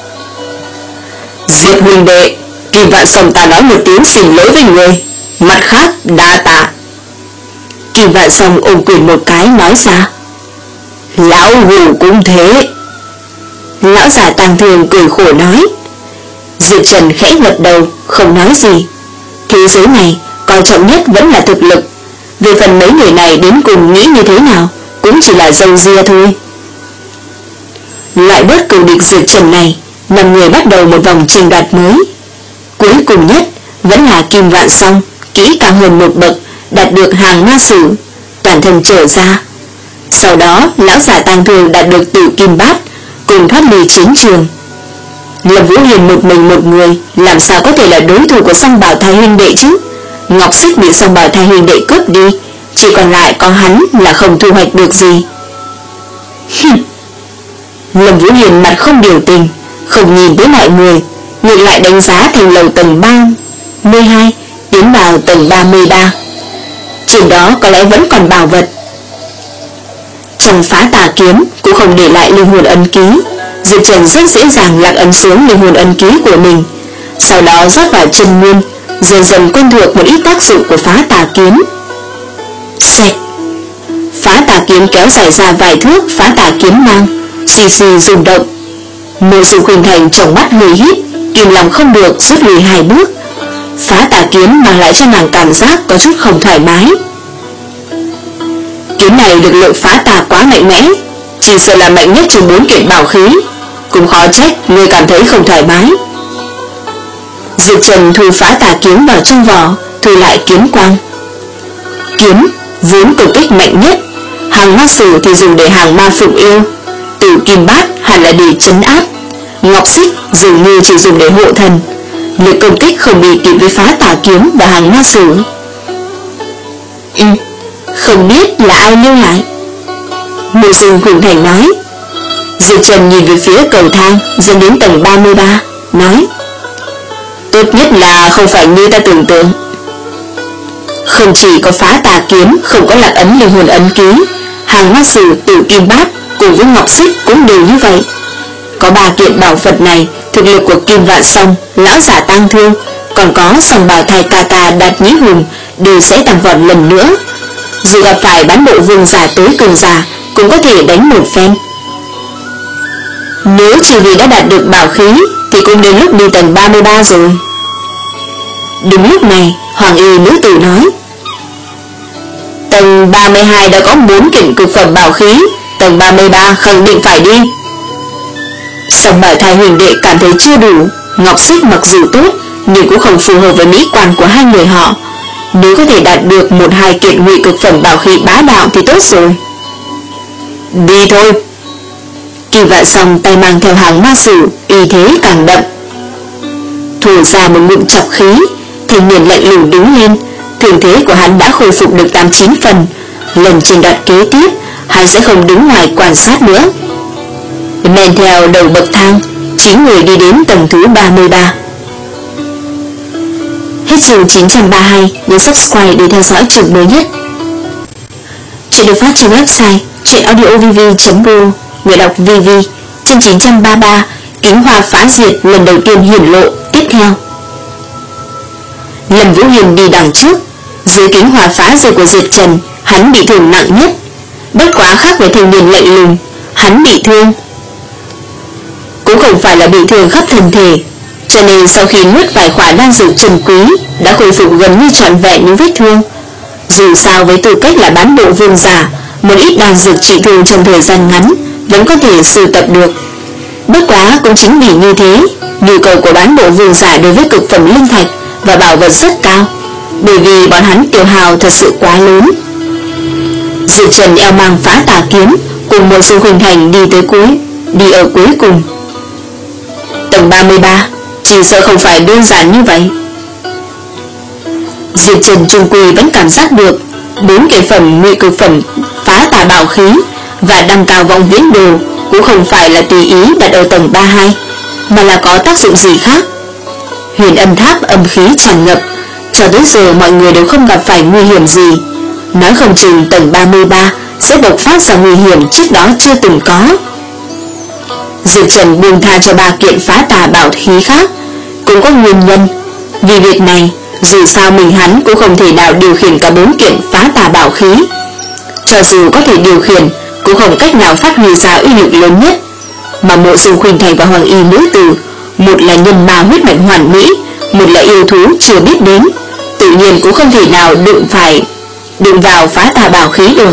Diệp huynh đệ, Kim Vạn Song ta nói một tiếng xin lỗi với người, mặt khác đa tạ. Kim Vạn Song ôm quyền một cái nói ra. Lão hủ cũng thế. Lão già tàng thường cười khổ nói. Diệp Trần khẽ gật đầu, không nói gì. Thế giới này coi trọng nhất vẫn là thực lực. Về phần mấy người này đến cùng nghĩ như thế nào cũng chỉ là râu ria thôi. Loại bớt cừu địch Diệp Trần này, năm người bắt đầu một vòng tranh đoạt mới. Cuối cùng nhất vẫn là Kim Vạn Song kỹ càng hơn một bậc, đạt được hàng ma sử, toàn thân trở ra. Sau đó lão giả Tang Thương đạt được Tử Kim Bát, cùng thoát ly chiến trường. Lâm Vũ Hiền một mình một người làm sao có thể là đối thủ của Song Bảo Thai huynh đệ chứ? Ngọc Xích bị Song Bảo Thai huynh đệ cướp đi, chỉ còn lại có hắn là không thu hoạch được gì. Lâm Vũ Hiền mặt không biểu tình, không nhìn tới mọi người, ngược lại đánh giá thành lầu tầng ba mươi hai tiến vào tầng ba mươi ba. Trên đó có lẽ vẫn còn bảo vật. Trong Phá Tà Kiếm cũng không để lại linh hồn ấn ký. Diệp Trần rất dễ dàng lạc ấn xuống linh hồn ấn ký của mình, sau đó rót vào chân nguyên, dần dần quen thuộc một ít tác dụng của Phá Tà Kiếm. Xẹt, Phá Tà Kiếm kéo dài ra vài thước, Phá Tà Kiếm mang xì xì rung động. Mộ Dung Khuynh Thành trong mắt người hít, kìm lòng không được rút lùi hai bước. Phá Tà Kiếm mang lại cho nàng cảm giác có chút không thoải mái. Kiếm này lực lượng phá tà quá mạnh mẽ, chỉ sợ là mạnh nhất trong bốn kiện bảo khí, cũng khó trách người cảm thấy không thoải mái. Diệp Trần thu Phá Tà Kiếm vào trong vỏ, thu lại kiếm quang. Kiếm vốn công kích mạnh nhất, hàng ma sử thì dùng để hàng ma phụng yêu, Tử Kim Bát hẳn là để trấn áp, Ngọc Xích dường như chỉ dùng để hộ thần, lực công kích không bị kịp với Phá Tà Kiếm và hàng ma sử. Ừ, không biết là ai lưu lại. Mộ Dung Khuynh Thành nói. Diệp Trần nhìn về phía cầu thang dẫn đến tầng ba mươi ba, nói: tốt nhất là không phải như ta tưởng tượng. Không chỉ có Phá Tà Kiếm không có lạc ấn linh hồn ấn ký, hàng ma sử, Tử Kim Bát cùng với Ngọc Xích cũng đều như vậy. Có ba kiện bảo vật này, thực lực của Kim Vạn Song, lão giả Tang Thương, còn có Song Bảo Thai ca ca Đạt Nhĩ Hùng đều sẽ tăng vọt lần nữa. Dù gặp phải bán bộ vương giả tối cường giả cũng có thể đánh một phen. Nếu chỉ vì đã đạt được bảo khí thì cũng đến lúc đi tầng ba mươi ba rồi. Đúng lúc này Hoàng Y nữ tử nói: tầng ba mươi hai đã có bốn kiện cực phẩm bảo khí, tầng ba mươi ba khẳng định phải đi. Song Bảo Thai huynh đệ cảm thấy chưa đủ, Ngọc Xích mặc dù tốt nhưng cũng không phù hợp với mỹ quan của hai người họ. Nếu có thể đạt được một hai kiện ngụy cực phẩm bảo khí bá đạo thì tốt rồi. Đi thôi. Kim Vạn Song tay mang theo hàng ma sử, uy thế càng đậm. Thổi ra một ngụm chọc khí, thanh niên lạnh lùng đứng lên. Thương thế của hắn đã khôi phục được tám chín phần. Lần tranh đoạt kế tiếp hắn sẽ không đứng ngoài quan sát nữa. Men theo đầu bậc thang, chín người đi đến tầng thứ ba mươi ba. Hết chương chín trăm ba mươi hai, nhấn subscribe để theo dõi chương mới nhất. Chuyện được phát trên website truyệnaudiovv chấm ro, người đọc vê vê. Chương chín trăm ba mươi ba, Kính Hoa phá diệt lần đầu tiên hiển lộ. Tiếp theo, Lâm Vũ Hiền đi đằng trước. Dưới kính Hoa phá diệt của Diệp Trần, hắn bị thương nặng nhất. Bất quá khác với thanh niên lạnh lùng, hắn bị thương cũng không phải là bị thương khắp thân thể, cho nên sau khi nuốt vài khỏa đan dược trân quý đã khôi phục gần như trọn vẹn những vết thương. Dù sao với tư cách là bán bộ vương giả, một ít đan dược trị thương trong thời gian ngắn vẫn có thể sưu tập được. Bất quá cũng chính vì như thế, nhu cầu của bán bộ vương giả đối với cực phẩm linh thạch và bảo vật rất cao, bởi vì bọn hắn tiêu hao thật sự quá lớn. Diệp Trần eo mang Phá Tà Kiếm cùng Mộ Dung Khuynh Thành đi tới cuối, đi ở cuối cùng. Tầng ba mươi ba chỉ sợ không phải đơn giản như vậy. Diệp Trần trung quy vẫn cảm giác được bốn kiện phẩm ngụy cực phẩm Phá Tà bảo khí và đăng cao vọng viễn đồ cũng không phải là tùy ý đặt ở tầng ba mươi hai, mà là có tác dụng gì khác. Huyền Âm Tháp âm khí tràn ngập, cho tới giờ mọi người đều không gặp phải nguy hiểm gì. Nói không chừng tầng ba mươi ba sẽ bộc phát ra nguy hiểm trước đó chưa từng có. Diệp Trần buông tha cho ba kiện Phá Tà bảo khí khác cũng có nguyên nhân. Vì việc này, dù sao mình hắn cũng không thể nào điều khiển cả bốn kiện Phá Tà bảo khí. Cho dù có thể điều khiển, cũng không cách nào phát huy ra uy lực lớn nhất. Mà Mộ Dung Khuynh Thành và Hoàng Y nữ tử, một là nhân ma huyết mạch hoàn mỹ, một là yêu thú chưa biết đến, tự nhiên cũng không thể nào đụng phải đụng vào phá tà bảo khí được.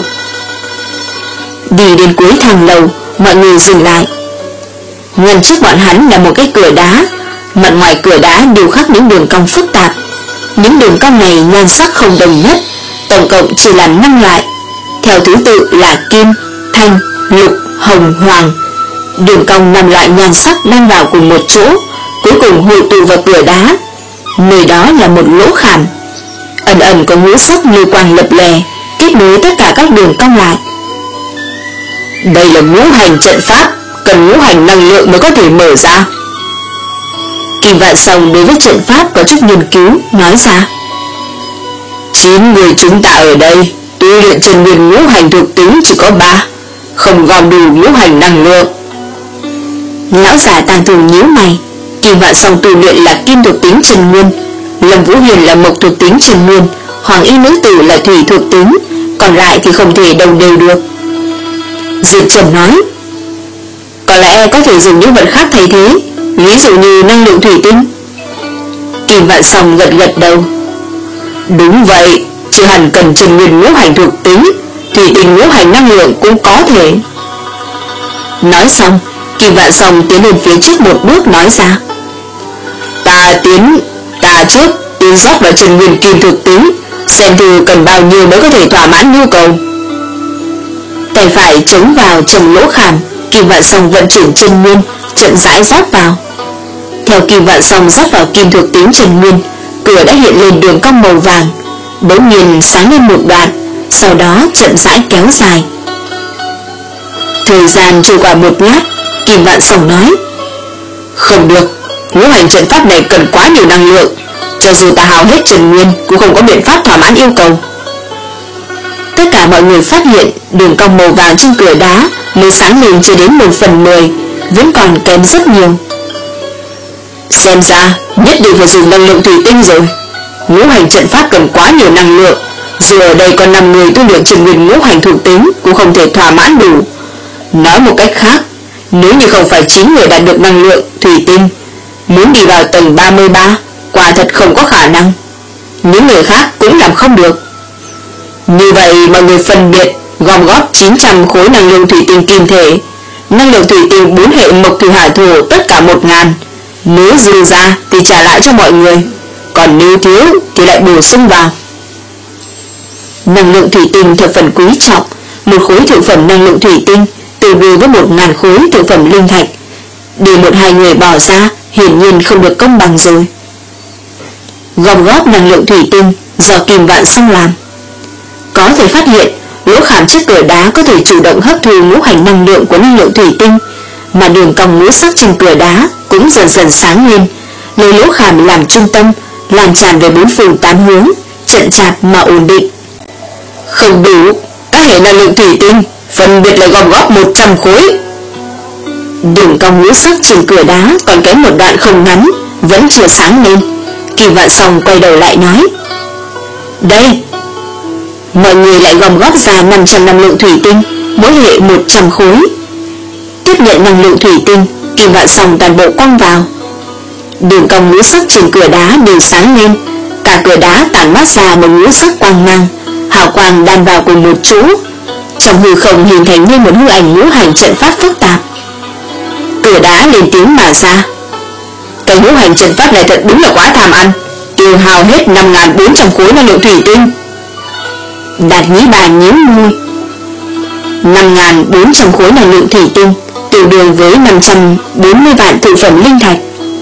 Đi đến cuối thang lầu, mọi người dừng lại. Ngăn trước bọn hắn là một cái cửa đá. Mặt ngoài cửa đá đều khắc những đường cong phức tạp. Những đường cong này nhan sắc không đồng nhất, tổng cộng chỉ là năm loại, theo thứ tự là kim, thanh, lục, hồng, hoàng. Đường cong năm loại nhan sắc đang vào cùng một chỗ, cuối cùng hội tụ vào cửa đá. Nơi đó là một lỗ khảm, ẩn ẩn có ngũ sắc lưu quang lập lè, kết nối tất cả các đường cong lại. Đây là ngũ hành trận pháp, cần ngũ hành năng lượng mới có thể mở ra. Kim Vạn Song đối với trận pháp có chút nghiên cứu, nói ra. Chín người chúng ta ở đây, tu luyện chân nguyên ngũ hành thuộc tính chỉ có ba, không gom đủ ngũ hành năng lượng. Lão già Tàng Thường nhíu mày. Kim Vạn Song tu luyện là kim thuộc tính chân nguyên, Lâm Vũ Huyền là mộc thuộc tính chân nguyên, Hoàng Y nữ tử là thủy thuộc tính, còn lại thì không thể đồng đều được. Diệp Trần nói, có lẽ có thể dùng những vật khác thay thế, ví dụ như năng lượng thủy tinh. Kim Vạn Song gật gật đầu. Đúng vậy, chỉ hẳn cần chân nguyên ngũ hành thuộc tính, thủy tinh ngũ hành năng lượng cũng có thể. Nói xong, Kim Vạn Song tiến lên phía trước một bước, nói ra. Ta tiến, ta trước tiến rót vào chân nguyên kim thuộc tính, xem thử cần bao nhiêu mới có thể thỏa mãn nhu cầu. Tay phải chống vào trong lỗ khảm, Kim Vạn Song vận chuyển chân nguyên, chậm rãi rót vào. Theo Kim Vạn Song rót vào kim thuộc tính chân nguyên, cửa đã hiện lên đường cong màu vàng, bỗng nhiên sáng lên một đoạn, sau đó chậm rãi kéo dài. Thời gian trôi qua một lát, Kim Vạn Song nói, không được, ngũ hành trận pháp này cần quá nhiều năng lượng, cho dù ta hao hết chân nguyên cũng không có biện pháp thỏa mãn yêu cầu. Tất cả mọi người phát hiện đường cong màu vàng trên cửa đá mới sáng lên chưa đến một phần mười, vẫn còn kém rất nhiều. Xem ra nhất định phải dùng năng lượng thủy tinh rồi. Ngũ hành trận pháp cần quá nhiều năng lượng, dù ở đây còn năm người tu luyện chân nguyên ngũ hành thuộc tính cũng không thể thỏa mãn đủ. Nói một cách khác, nếu như không phải chín người đạt được năng lượng thủy tinh, muốn đi vào tầng ba mươi ba quả thật không có khả năng. Những người khác cũng làm không được. Như vậy mọi người phân biệt gom góp chín trăm khối năng lượng thủy tinh kim thể, năng lượng thủy tinh bốn hệ mộc thủy hỏa thổ tất cả một ngàn. Nếu dư ra thì trả lại cho mọi người, còn nếu thiếu thì lại bổ sung vào. Năng lượng thủy tinh thập phần quý trọng, một khối thượng phẩm năng lượng thủy tinh tương đương với một ngàn khối thượng phẩm linh thạch, để một hai người bỏ ra hiển nhiên không được công bằng rồi. Gom góp năng lượng thủy tinh do Kim Vạn Song làm. Có thể phát hiện lỗ khảm trước cửa đá có thể chủ động hấp thu ngũ hành năng lượng của năng lượng thủy tinh, mà đường cong ngũ sắc trên cửa đá cũng dần dần sáng lên, lấy lỗ khảm làm trung tâm, lan tràn về bốn phương tám hướng, chậm chạp mà ổn định. Không đủ, các hệ năng lượng thủy tinh phân biệt là gom góp một trăm khối. Đường cong ngũ sắc trên cửa đá còn kém một đoạn không ngắn, vẫn chưa sáng lên. Kim Vạn Song quay đầu lại nói, đây. Mọi người lại gom góp ra năm trăm năng lượng thủy tinh, mỗi hệ một trăm khối. Tiếp nhận năng lượng thủy tinh, Kim Vạn Song toàn bộ quăng vào. Đường cong ngũ sắc trên cửa đá đều sáng lên, cả cửa đá tản mát ra một ngũ sắc quang mang, hào quang đan vào cùng một chỗ, trong hư không hình thành như một hư ảnh ngũ hành trận pháp phức tạp. Cửa đá lên tiếng mà ra, cái ngũ hành trận pháp này thật đúng là quá tham ăn, tiêu hao hết năm nghìn bốn trăm khối năng lượng thủy tinh. Đạt Nhĩ Bà nhíu môi. năm nghìn bốn trăm khối năng lượng thủy tinh tương đương với năm trăm bốn mươi vạn thượng phẩm linh thạch.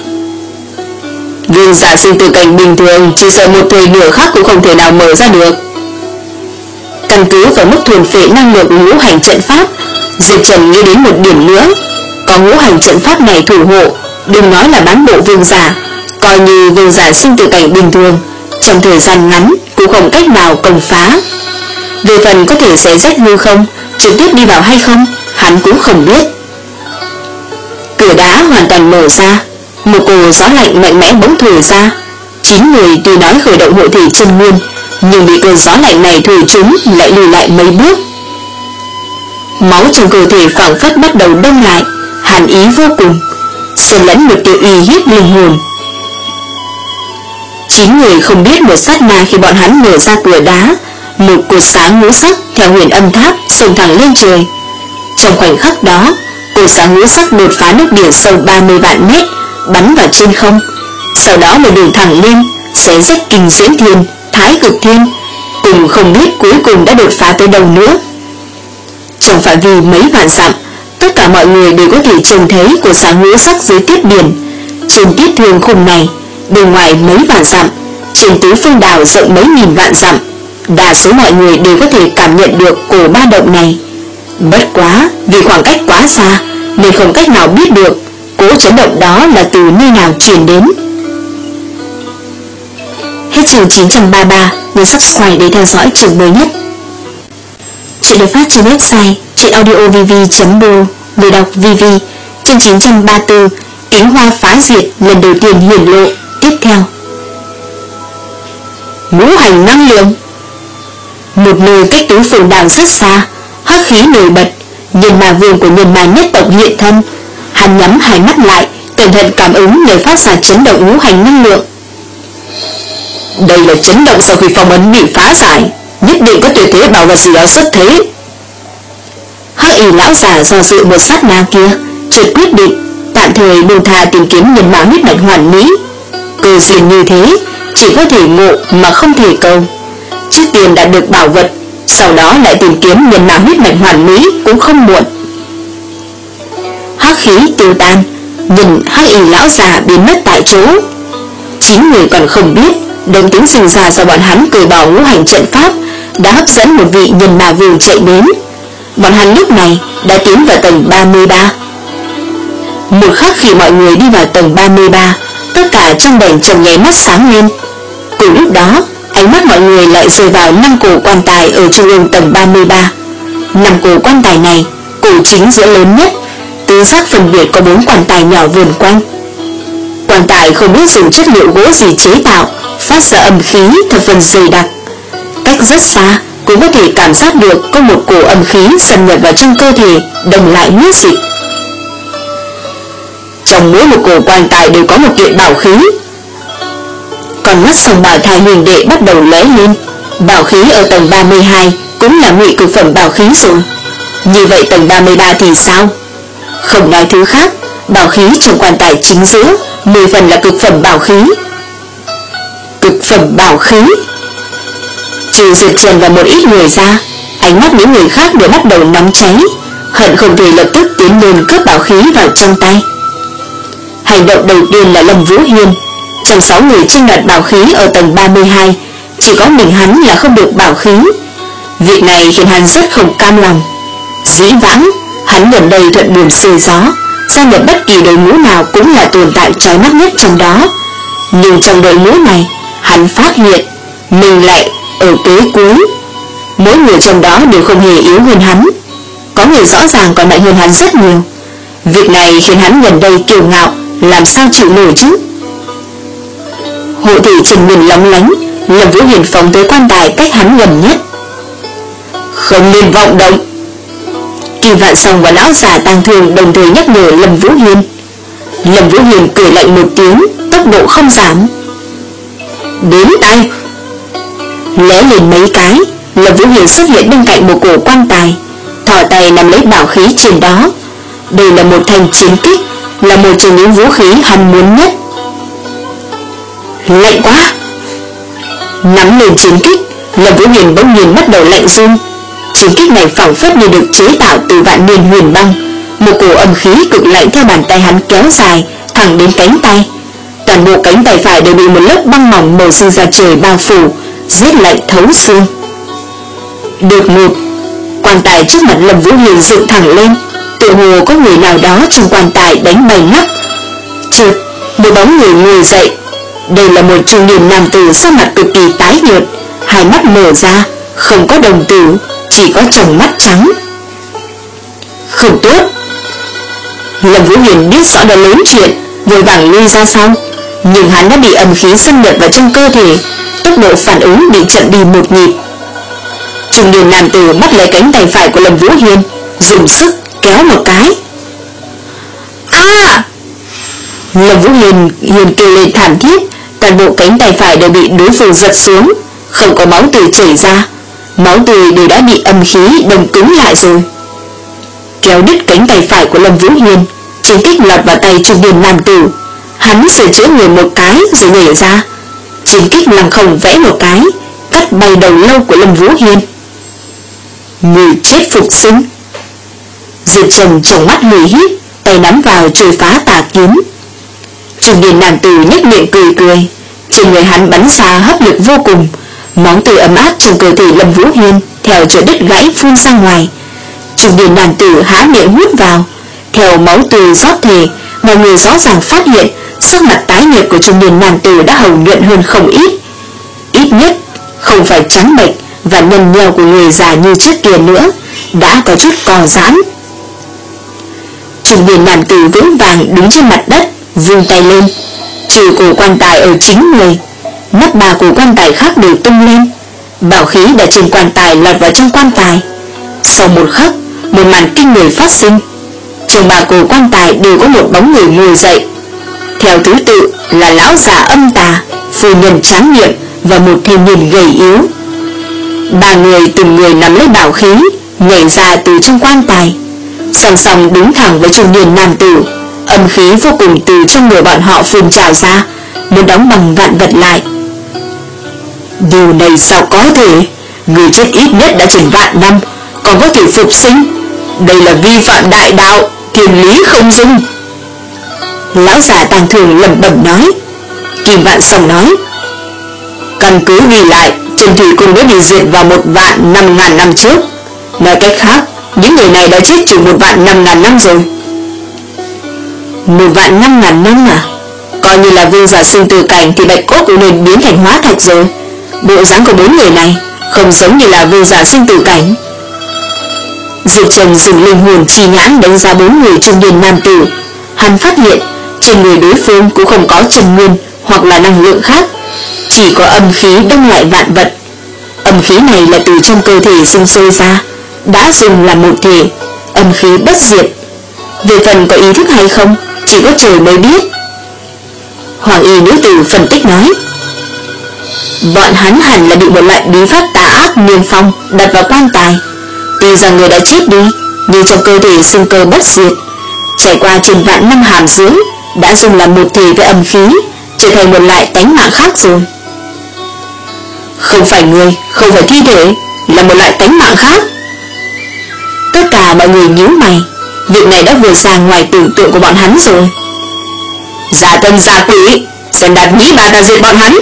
Vương giả sinh tử cảnh bình thường chỉ sợ một thời nửa khắc cũng không thể nào mở ra được. Căn cứ vào mức thuần phệ năng lượng ngũ hành trận pháp, Diệp Trần nghĩ đến một điểm nữa, có ngũ hành trận pháp này thủ hộ, đừng nói là bán bộ vương giả, coi như vương giả sinh tử cảnh bình thường, trong thời gian ngắn cũng không cách nào công phá. Về phần có thể xé rách hư không, trực tiếp đi vào hay không, hắn cũng không biết. Cửa đá hoàn toàn mở ra, một cổ gió lạnh mạnh mẽ bỗng thổi ra. Chín người tuy nói khởi động hội thể chân nguyên, nhưng bị cơn gió lạnh này thổi trúng lại lùi lại mấy bước. Máu trong cơ thể phảng phất bắt đầu đông lại, hàn ý vô cùng, xen lẫn một tia uy hiếp linh hồn. Chín người không biết một sát na khi bọn hắn mở ra cửa đá, một cột sáng ngũ sắc theo huyền âm tháp xông thẳng lên trời. Trong khoảnh khắc đó, cột sáng ngũ sắc đột phá nước biển sâu ba mươi vạn mét, bắn vào trên không. Sau đó một đường thẳng lên, xé rách Kinh Diễn Thiên, Thái Cực Thiên, cùng không biết cuối cùng đã đột phá tới đâu nữa. Trong phạm vi mấy vạn dặm, tất cả mọi người đều có thể trông thấy cột sáng ngũ sắc dưới tiết biển. Trên tiết thương khung này, bên ngoài mấy vạn dặm, trên tứ phương đảo rộng mấy nghìn vạn dặm, đa số mọi người đều có thể cảm nhận được cổ ba động này. Bất quá, vì khoảng cách quá xa, nên không cách nào biết được cỗ chấn động đó là từ nơi nào truyền đến. Hết chương chín trăm ba mươi ba, nhấn subscribe để theo dõi chương mới nhất. Chuyện được phát trên website chuyenaudiovv chấm bo, người đọc vê vê. Chương chín trăm ba mươi tư, Kính Hoa phá diệt lần đầu tiên hiển lộ. Tiếp theo, ngũ hành năng lượng. Một nơi cách tứ phương đảo rất xa, hắc khí nổi bật, nhân ma vương của nhân ma nhất tộc hiện thân. Hắn nhắm hai mắt lại, cẩn thận cảm ứng nơi phát ra chấn động ngũ hành năng lượng. Đây là chấn động sau khi phong ấn bị phá giải, nhất định có tuyệt thế bảo vật gì đó xuất thế. Hắc y lão giả do dự một sát na kia, chợt quyết định tạm thời buông tha tìm kiếm nhân mã huyết mạch hoàn mỹ. Cơ duyên như thế, chỉ có thể ngộ mà không thể cầu. Trước tiên đạt được bảo vật, sau đó lại tìm kiếm nhân mã huyết mạch hoàn mỹ cũng không muộn. Hắc khí tiêu tan, nhìn hắc y lão già biến mất tại chỗ. Chín người còn không biết, động tĩnh sinh ra do bọn hắn cởi bỏ ngũ hành trận pháp đã hấp dẫn một vị nhân ma vương chạy đến. Bọn hắn lúc này đã tiến vào tầng ba mươi ba. Một khắc khi mọi người đi vào tầng ba mươi ba, tất cả trong đèn trồng nháy mắt sáng lên. Cùng lúc đó, ánh mắt mọi người lại rơi vào năm cổ quan tài ở trung ương tầng ba mươi ba. Năm cổ quan tài này, cổ chính giữa lớn nhất, tứ giác phân biệt có bốn quan tài nhỏ vườn quanh. Quan tài không biết dùng chất liệu gỗ gì chế tạo, phát ra âm khí thập phần dày đặc. Cách rất xa cũng có thể cảm giác được có một cổ âm khí xâm nhập vào trong cơ thể, đồng lại huyết dịch. Trong mỗi một cổ quan tài đều có một kiện bảo khí. Còn mắt Song Bảo Thai huyền đệ bắt đầu lóe lên. Bảo khí ở tầng ba mươi hai cũng là ngụy cực phẩm bảo khí rồi. Như vậy tầng ba mươi ba thì sao? Không nói thứ khác, bảo khí trong quan tài chính giữa mười phần là cực phẩm bảo khí. Cực phẩm bảo khí. Trừ Diệp Trần và một ít người ra, ánh mắt những người khác đều bắt đầu nóng cháy, hận không thể lập tức tiến lên cướp bảo khí vào trong tay. Hành động đầu tiên là Lâm Vũ Hiên. Trong sáu người tranh đoạt bảo khí ở tầng ba mươi hai, chỉ có mình hắn là không được bảo khí. Việc này khiến hắn rất không cam lòng. Dĩ vãng, hắn gần đây thuận buồm xuôi gió, gia nhập bất kỳ đội ngũ nào cũng là tồn tại chói mắt nhất trong đó. Nhưng trong đội ngũ này, hắn phát hiện mình lại ở kế cuối. Mỗi người trong đó đều không hề yếu hơn hắn, có người rõ ràng còn mạnh hơn hắn rất nhiều. Việc này khiến hắn gần đây kiêu ngạo, làm sao chịu nổi chứ? Hộ thể Trần Nguyên lóng lánh, Lâm Vũ Hiền phóng tới quan tài cách hắn gần nhất. Không nên vọng động. Kỳ Vạn Song và lão già Tang Thương đồng thời nhắc nhở Lâm Vũ Hiên. Lâm Vũ Hiền cười lạnh một tiếng, tốc độ không giảm. Đến tay. Lé lên mấy cái, Lâm Vũ Hiền xuất hiện bên cạnh một cổ quan tài, thò tay nắm lấy bảo khí trên đó. Đây là một thanh chiến kích, là một trong những vũ khí hắn muốn nhất. Lạnh quá. Nắm lên chiến kích, Lâm Vũ Hiền bỗng nhiên bắt đầu lạnh run. Chiến kích này phảng phất như được chế tạo từ vạn niên huyền băng. Một cổ âm khí cực lạnh theo bàn tay hắn kéo dài thẳng đến cánh tay. Toàn bộ cánh tay phải đều bị một lớp băng mỏng màu xương da trời bao phủ, rét lạnh thấu xương. Đột ngột, quan tài trước mặt Lâm Vũ Hiền dựng thẳng lên, tựa hồ có người nào đó trong quan tài đánh bay nắp. Chợt, một bóng người ngồi dậy. Đây là một trung niên nam tử sắc mặt cực kỳ tái nhợt, hai mắt mở ra, không có đồng tử, chỉ có tròng mắt trắng. Không tốt. Lâm Vũ Hiền biết rõ đã lớn chuyện, vội vàng lui ra sau, nhưng hắn đã bị âm khí xâm nhập vào trong cơ thể, tốc độ phản ứng bị chậm đi một nhịp. Trung niên nam tử bắt lấy cánh tay phải của Lâm Vũ Hiên, dùng sức kéo một cái. A! Lâm Vũ Hiền hiền kêu lên thảm thiết, toàn bộ cánh tay phải đều bị đối phương giật xuống, không có máu tươi chảy ra. máu tươi đều đã bị âm khí đông cứng lại rồi. Kéo đứt cánh tay phải của Lâm Vũ Hiên, chiến kích lọt vào tay trung niên nam tử. Hắn sửa chữa người một cái rồi nhảy ra, chiến kích lăng không vẽ một cái, cắt bay đầu lâu của Lâm Vũ Hiên. Người chết phục sinh. Diệp Trần trong mắt lùi hít, tay nắm vào chùi phá tà kiếm. Trung niên nam tử nhếch miệng cười cười, trên người hắn bắn ra hấp lực vô cùng, máu tươi ấm áp trong cơ thể Lâm Vũ Hiên theo chỗ đứt gãy phun ra ngoài. Trung niên nam tử há miệng hút vào, theo máu tươi rót thể, mọi người rõ ràng phát hiện sắc mặt tái nhợt của trung niên nam tử đã hồng nhuận hơn không ít. Ít nhất không phải trắng bệch và nhăn nheo của người già như trước kia nữa, đã có chút cò giãn. Trung niên nam tử vững vàng đứng trên mặt đất, vung tay lên, trừ cổ quan tài ở chính người, nắp ba cổ quan tài khác đều tung lên, bảo khí đặt trên quan tài lọt vào trong quan tài. Sau một khắc, một màn kinh người phát sinh. Trong ba cổ quan tài đều có một bóng người ngồi dậy, theo thứ tự là lão già âm tà, phu nhân tráng miệng và một thanh niên gầy yếu. Ba người từng người nắm lấy bảo khí, nhảy ra từ trong quan tài, song song đứng thẳng với trung niên nam tử. Âm khí vô cùng từ trong người bọn họ phun trào ra, muốn đóng bằng vạn vật lại. Điều này sao có thể? Người chết ít nhất đã chừng vạn năm, còn có thể phục sinh. Đây là vi phạm đại đạo, thiên lý không dung. Lão già tàng thường lẩm bẩm nói. Kim Vạn Song nói, căn cứ ghi lại, Trần Thủy Cung đã bị diệt vào một vạn năm ngàn năm trước. Nói cách khác, những người này đã chết chừng một vạn năm ngàn năm rồi. Một vạn năm ngàn năm à? Coi như là vương giả sinh tử cảnh thì bạch cốt cũng nên biến thành hóa thạch rồi. Bộ dáng của bốn người này không giống như là vương giả sinh tử cảnh. Diệp Trần dùng linh hồn chi nhãn đánh giá bốn người trung niên nam tử. Hắn phát hiện trên người đối phương cũng không có chân nguyên hoặc là năng lượng khác, chỉ có âm khí đông lại vạn vật. Âm khí này là từ trong cơ thể sinh sôi ra, đã dùng làm một thể, âm khí bất diệt. Về phần có ý thức hay không, chỉ có trời mới biết. Hoàng y nữ tử phân tích nói, bọn hắn hẳn là bị một loại bí pháp tà ác niêm phong đặt vào quan tài. Tuy rằng người đã chết đi, nhưng trong cơ thể sinh cơ bất diệt, trải qua trên vạn năm hàm dưỡng, đã dùng làm một thể với âm khí, trở thành một loại tánh mạng khác rồi. Không phải người, không phải thi thể, là một loại tánh mạng khác. Tất cả mọi người nhíu mày, việc này đã vượt xa ngoài tưởng tượng của bọn hắn rồi. Giả thân giả quỷ, xem Đạt Nhĩ Ba ta diệt bọn hắn.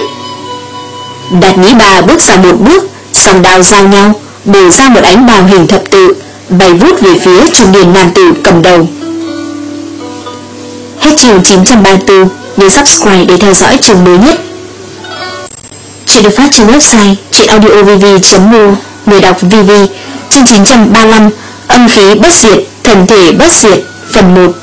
Đạt Nhĩ Ba bước ra một bước, song đao giao nhau, bổ ra một ánh bào hình thập tự, bay vút về phía trung niên nam tử cầm đầu. Hết chương chín trăm ba mươi tư, nhớ subscribe để theo dõi chương mới nhất. Chuyện được phát trên website chuyenaudiovv chấm mu, người đọc vê vê. Chương chín trăm ba mươi lăm, âm khí bất diệt, thần thể bất diệt, phần một.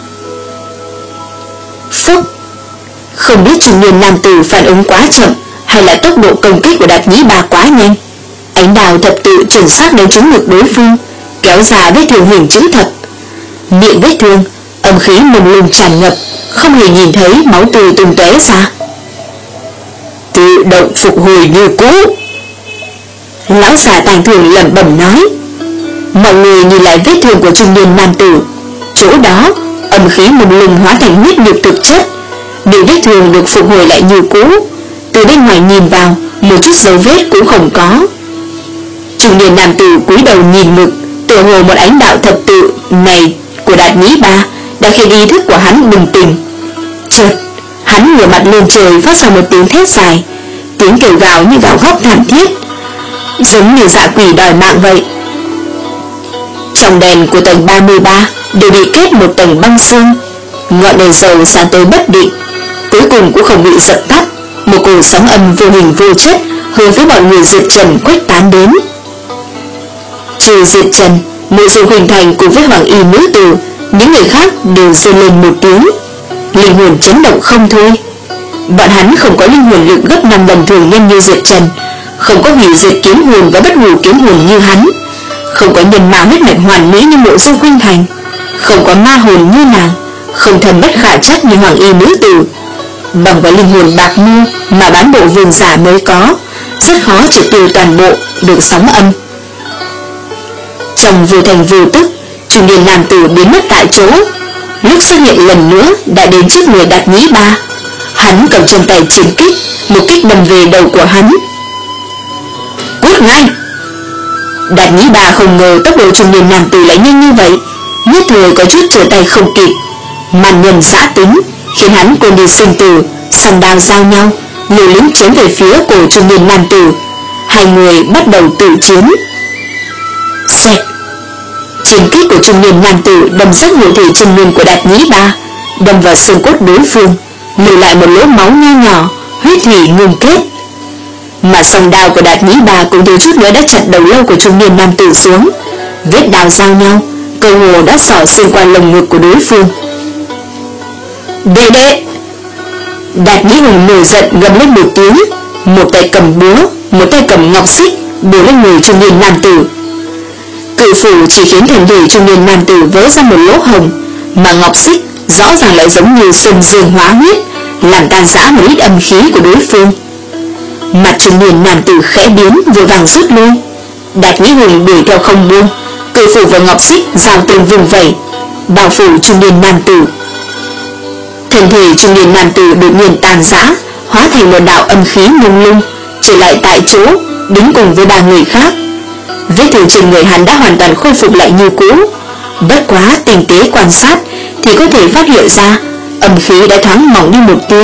Phúc. Không biết trung niên nam tử phản ứng quá chậm hay là tốc độ công kích của Đạt Nhĩ Ba quá nhanh, ánh đào thập tự chuẩn xác đánh trúng ngực đối phương, kéo ra vết thương hình chữ thập. Miệng vết thương, âm khí mông lung tràn ngập, không hề nhìn thấy máu tươi tung tóe ra. Tự động phục hồi như cũ. Lão già tàng thường lẩm bẩm nói. Mọi người nhìn lại vết thương của trung niên nam tử, chỗ đó âm khí mông lung hóa thành huyết nhục thực chất, miệng vết thương được phục hồi lại như cũ. Từ bên ngoài nhìn vào, một chút dấu vết cũng không có. Trung niên nam tử cúi đầu nhìn ngực, tựa hồ một ánh đạo thập tự này của Đạt Nhĩ Ba đã khiến ý thức của hắn bừng tỉnh. Chợt, hắn ngửa mặt lên trời phát ra một tiếng thét dài, tiếng kêu gào như gào khóc thảm thiết, giống như dạ quỷ đòi mạng vậy. Trong đèn của tầng ba mươi ba đều bị kết một tầng băng xương, ngọn đèn dầu sáng tới bất định, cuối cùng cũng không bị dập tắt. Một cổ sóng âm vô hình vô chất hướng với mọi người Diệp Trần quét tán đến. Trừ Diệp Trần, Mộ Dung Huỳnh Thành cùng với Hoàng y nữ tử, những người khác đều rên lên một tiếng, linh hồn chấn động không thôi. Bọn hắn không có linh hồn lực gấp năm lần thường nhân như Diệp Trần, không có hủy diệt kiếm hồn và bất hủ kiếm hồn như hắn, không có nhân ma huyết mạch hoàn mỹ như Mộ Dung Huỳnh Thành, không có ma hồn như nàng, không thần bất khả trắc như Hoàng y nữ tử. Bằng vào linh hồn bạc mưu mà bán bộ vương giả mới có, rất khó triệt tiêu toàn bộ được sóng âm. Trong vô thành vô tức, trung niên nam tử biến mất tại chỗ. Lúc xuất hiện lần nữa đã đến trước người Đạt Nhĩ Ba. Hắn cầm trong tay chiến kích, một kích đâm về đầu của hắn. Cút ngay! Đạt Nhĩ Ba không ngờ tốc độ trung niên nam tử lại nhanh như vậy, nhất thời có chút trở tay không kịp. Màn nhân giã tính khiến hắn quên đi sinh tử, song đao giao nhau, liều lĩnh chém về phía cổ trung niên nam tử. Hai người bắt đầu tự chiến. Xoẹt! Chiến kích của trung niên nam tử đâm rách ngũ thể chân nguyên của Đạt Nhĩ Ba, đâm vào xương cốt đối phương, lưu lại một lỗ máu nho nhỏ, huyết thủy ngưng kết. Mà song đao của Đạt Nhĩ Ba cũng thiếu chút nữa đã chặt đầu lâu của trung niên nam tử xuống. Vết đao giao nhau, cơ hồ đã xỏ xuyên qua lồng ngực của đối phương. Đệ đệ! Đạt Nhĩ Hùng nổi giận gầm lên một tiếng, một tay cầm búa, một tay cầm ngọc xích bổ lên người trung niên nam tử. Cự phủ chỉ khiến thân thể trung niên nam tử vỡ ra một lỗ hồng, mà ngọc xích rõ ràng lại giống như xuân dương hóa huyết, làm tan rã một ít âm khí của đối phương. Mặt trung niên nam tử khẽ biến, vội vàng rút lui. Đạt Nhĩ Hùng đuổi theo không buông, cự phủ và ngọc xích giao tương vùng vẩy, bao phủ trung niên nam tử. Thân thể trung niên nam tử đột nhiên tan rã, hóa thành một đạo âm khí mông lung, trở lại tại chỗ, đứng cùng với ba người khác. Vết thương trên người hắn đã hoàn toàn khôi phục lại như cũ. Bất quá tinh tế quan sát thì có thể phát hiện ra âm khí đã thoáng mỏng đi một tia.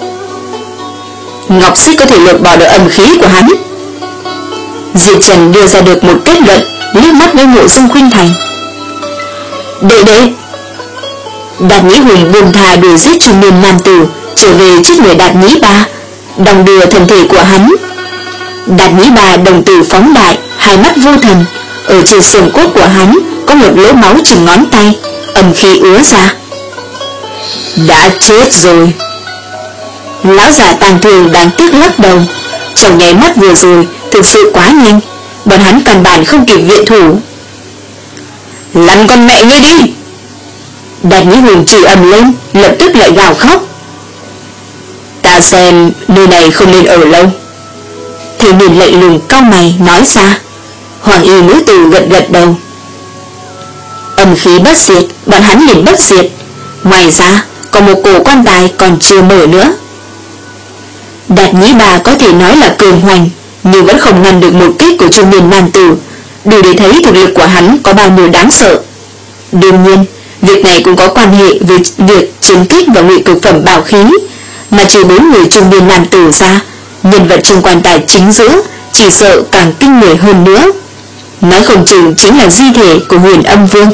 Ngọc xích có thể lột bỏ được âm khí của hắn. Diệp Trần đưa ra được một kết luận, liếc mắt với Mộ Dung Khuynh Thành. Đệ đệ! Đạt Nhĩ Hùng buông thà đuổi giết trung niên nam tử, trở về trước người Đạt Nhĩ Ba, đong đưa thân thể của hắn. Đạt Nhĩ Ba đồng tử phóng đại, hai mắt vô thần. Ở trên xương cốt của hắn có một lỗ máu chừng ngón tay, âm khí ứa ra. Đã chết rồi. Lão già Tàng Thường đáng tiếc lắc đầu. Trong nháy mắt vừa rồi thực sự quá nhanh, bọn hắn căn bản không kịp viện thủ. Lăn con mẹ ngươi đi! Đạt Nhĩ Hùng chửi ầm lên, lập tức lại gào khóc. Ta xem nơi này không nên ở lâu. Thiếu niên lạnh lùng cau mày nói ra. Hoàng y nữ tử gật gật đầu. Âm khí bất diệt, bọn hắn liền bất diệt. Ngoài ra còn một cổ quan tài còn chưa mở nữa. Đạt Nhĩ Ba có thể nói là cường hoành, nhưng vẫn không ngăn được một kích của trung niên nam tử, đủ để thấy thực lực của hắn có bao nhiêu đáng sợ. Đương nhiên, việc này cũng có quan hệ với việc chiến kích và ngụy cực phẩm bảo khí, mà trừ bốn người trung niên nam tử ra, nhân vật trong quan tài chính giữa chỉ sợ càng kinh người hơn nữa. Nói không chừng chính là di thể của Huyền Âm Vương.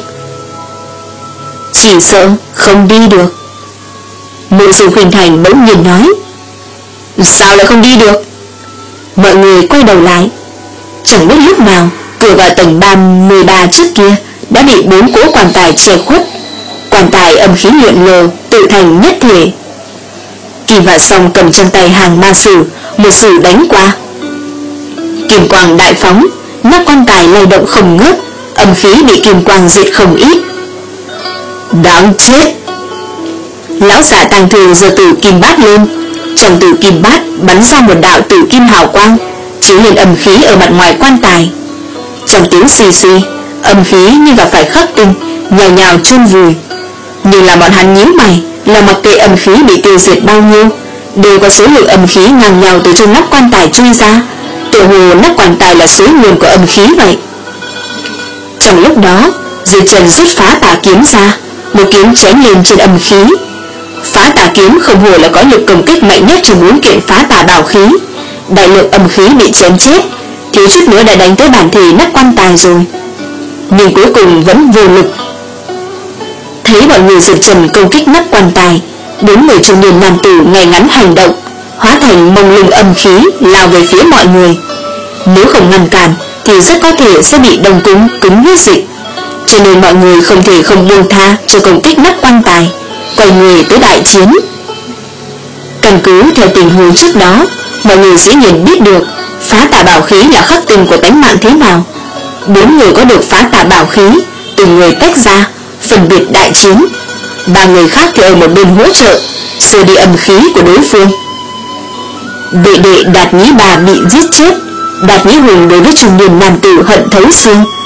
Chỉ sợ không đi được. Mộ Dung Khuynh Thành bỗng nhiên nói. Sao lại không đi được? Mọi người quay đầu lại. Chẳng biết lúc nào cửa vào tầng ba mươi ba trước kia đã bị bốn cỗ quan tài che khuất. Quan tài âm khí lượn lờ tự thành nhất thể. Kim Vạn Song cầm trong tay hàng ma sử, một sử đánh qua. Kim quang đại phóng, nắp quan tài lay động không ngớt, âm khí bị kim quang diệt không ít. Đáng chết! Lão giả Tàng Thường giơ tử kim bát lên, trong tử kim bát bắn ra một đạo tử kim hào quang, chiếu lên âm khí ở mặt ngoài quan tài. Trong tiếng xì xì, âm khí như gặp phải khắc tinh, nhào nhào chôn vùi. Nhưng là bọn hắn nhíu mày, là mặc kệ âm khí bị tiêu diệt bao nhiêu, đều có số lượng âm khí ngang nhau từ trong nắp quan tài chui ra, tựa hồ nắp quan tài là suối nguồn của âm khí vậy. Trong lúc đó, Diệp Trần rút phá tà kiếm ra, một kiếm chém lên trên âm khí. Phá tà kiếm không hồ là có lực công kích mạnh nhất trong bốn kiện phá tà bảo khí. Đại lượng âm khí bị chém chết, thiếu chút nữa đã đánh tới bản thể nắp quan tài rồi, nhưng cuối cùng vẫn vô lực. Thấy mọi người Diệp Trần công kích nắp quan tài, bốn người trung niên nam tử ngay ngắn hành động, hóa thành mông lung âm khí lao về phía mọi người. Nếu không ngăn cản thì rất có thể sẽ bị đông cứng cứng huyết dịch, cho nên mọi người không thể không buông tha cho công kích nắp quan tài, quay người tới đại chiến. Căn cứ theo tình huống trước đó, mọi người dĩ nhiên biết được phá tà bảo khí là khắc tinh của tánh mạng thế nào. Bốn người có được phá tà bảo khí, từng người tách ra phân biệt đại chiến. Ba người khác thì ở một bên hỗ trợ sửa đi âm khí của đối phương. Đệ đệ Đạt Nhĩ Ba bị giết chết. Đạt Nhĩ Hùng đối với trung niên nam tử hận thấu xương.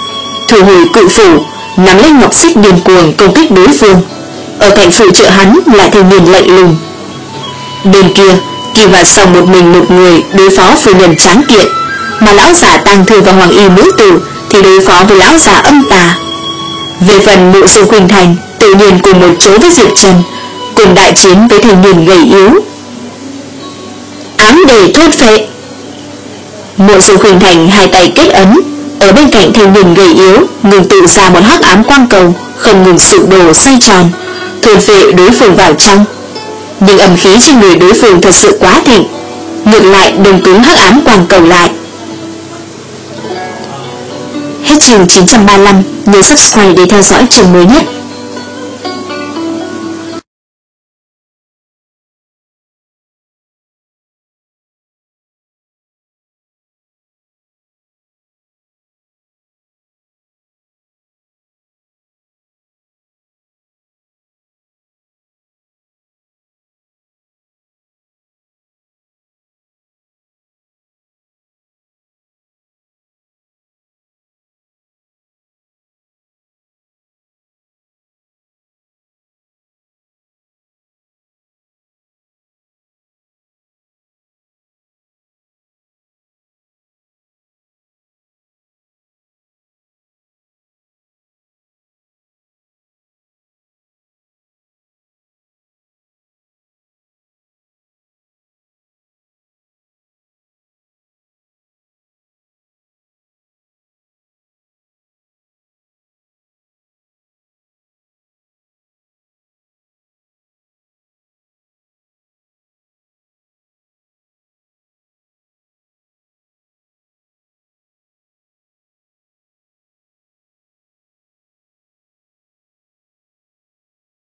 thu hồi cự phủ, nắm lấy ngọc xích điên cuồng công kích đối phương. Ở cạnh phụ trợ hắn là thanh niên lạnh lùng. Bên kia, Kim Hòa Song một mình một người đối phó phu nhân tráng kiện, mà lão giả Tang Thư và Hoàng Y nữ tử thì đối phó với lão giả âm tà. Về phần Mộ Dung Khuynh Thành tự nhiên cùng một chỗ với Diệp Trần, cùng đại chiến với thanh niên gầy yếu. Ám đề thôn phệ. Mộ Dung Khuynh Thành hai tay kết ấn, ở bên cạnh thanh niên gầy yếu ngừng tự ra một hắc ám quang cầu, không ngừng sụp đổ xoay tròn, thôn phệ đối phương vào trong. Nhưng âm khí trên người đối phương thật sự quá thịnh, ngược lại đông cứng hắc ám quang cầu lại. Hết chương chín trăm ba mươi lăm, nhớ subscribe để theo dõi chương mới nhất.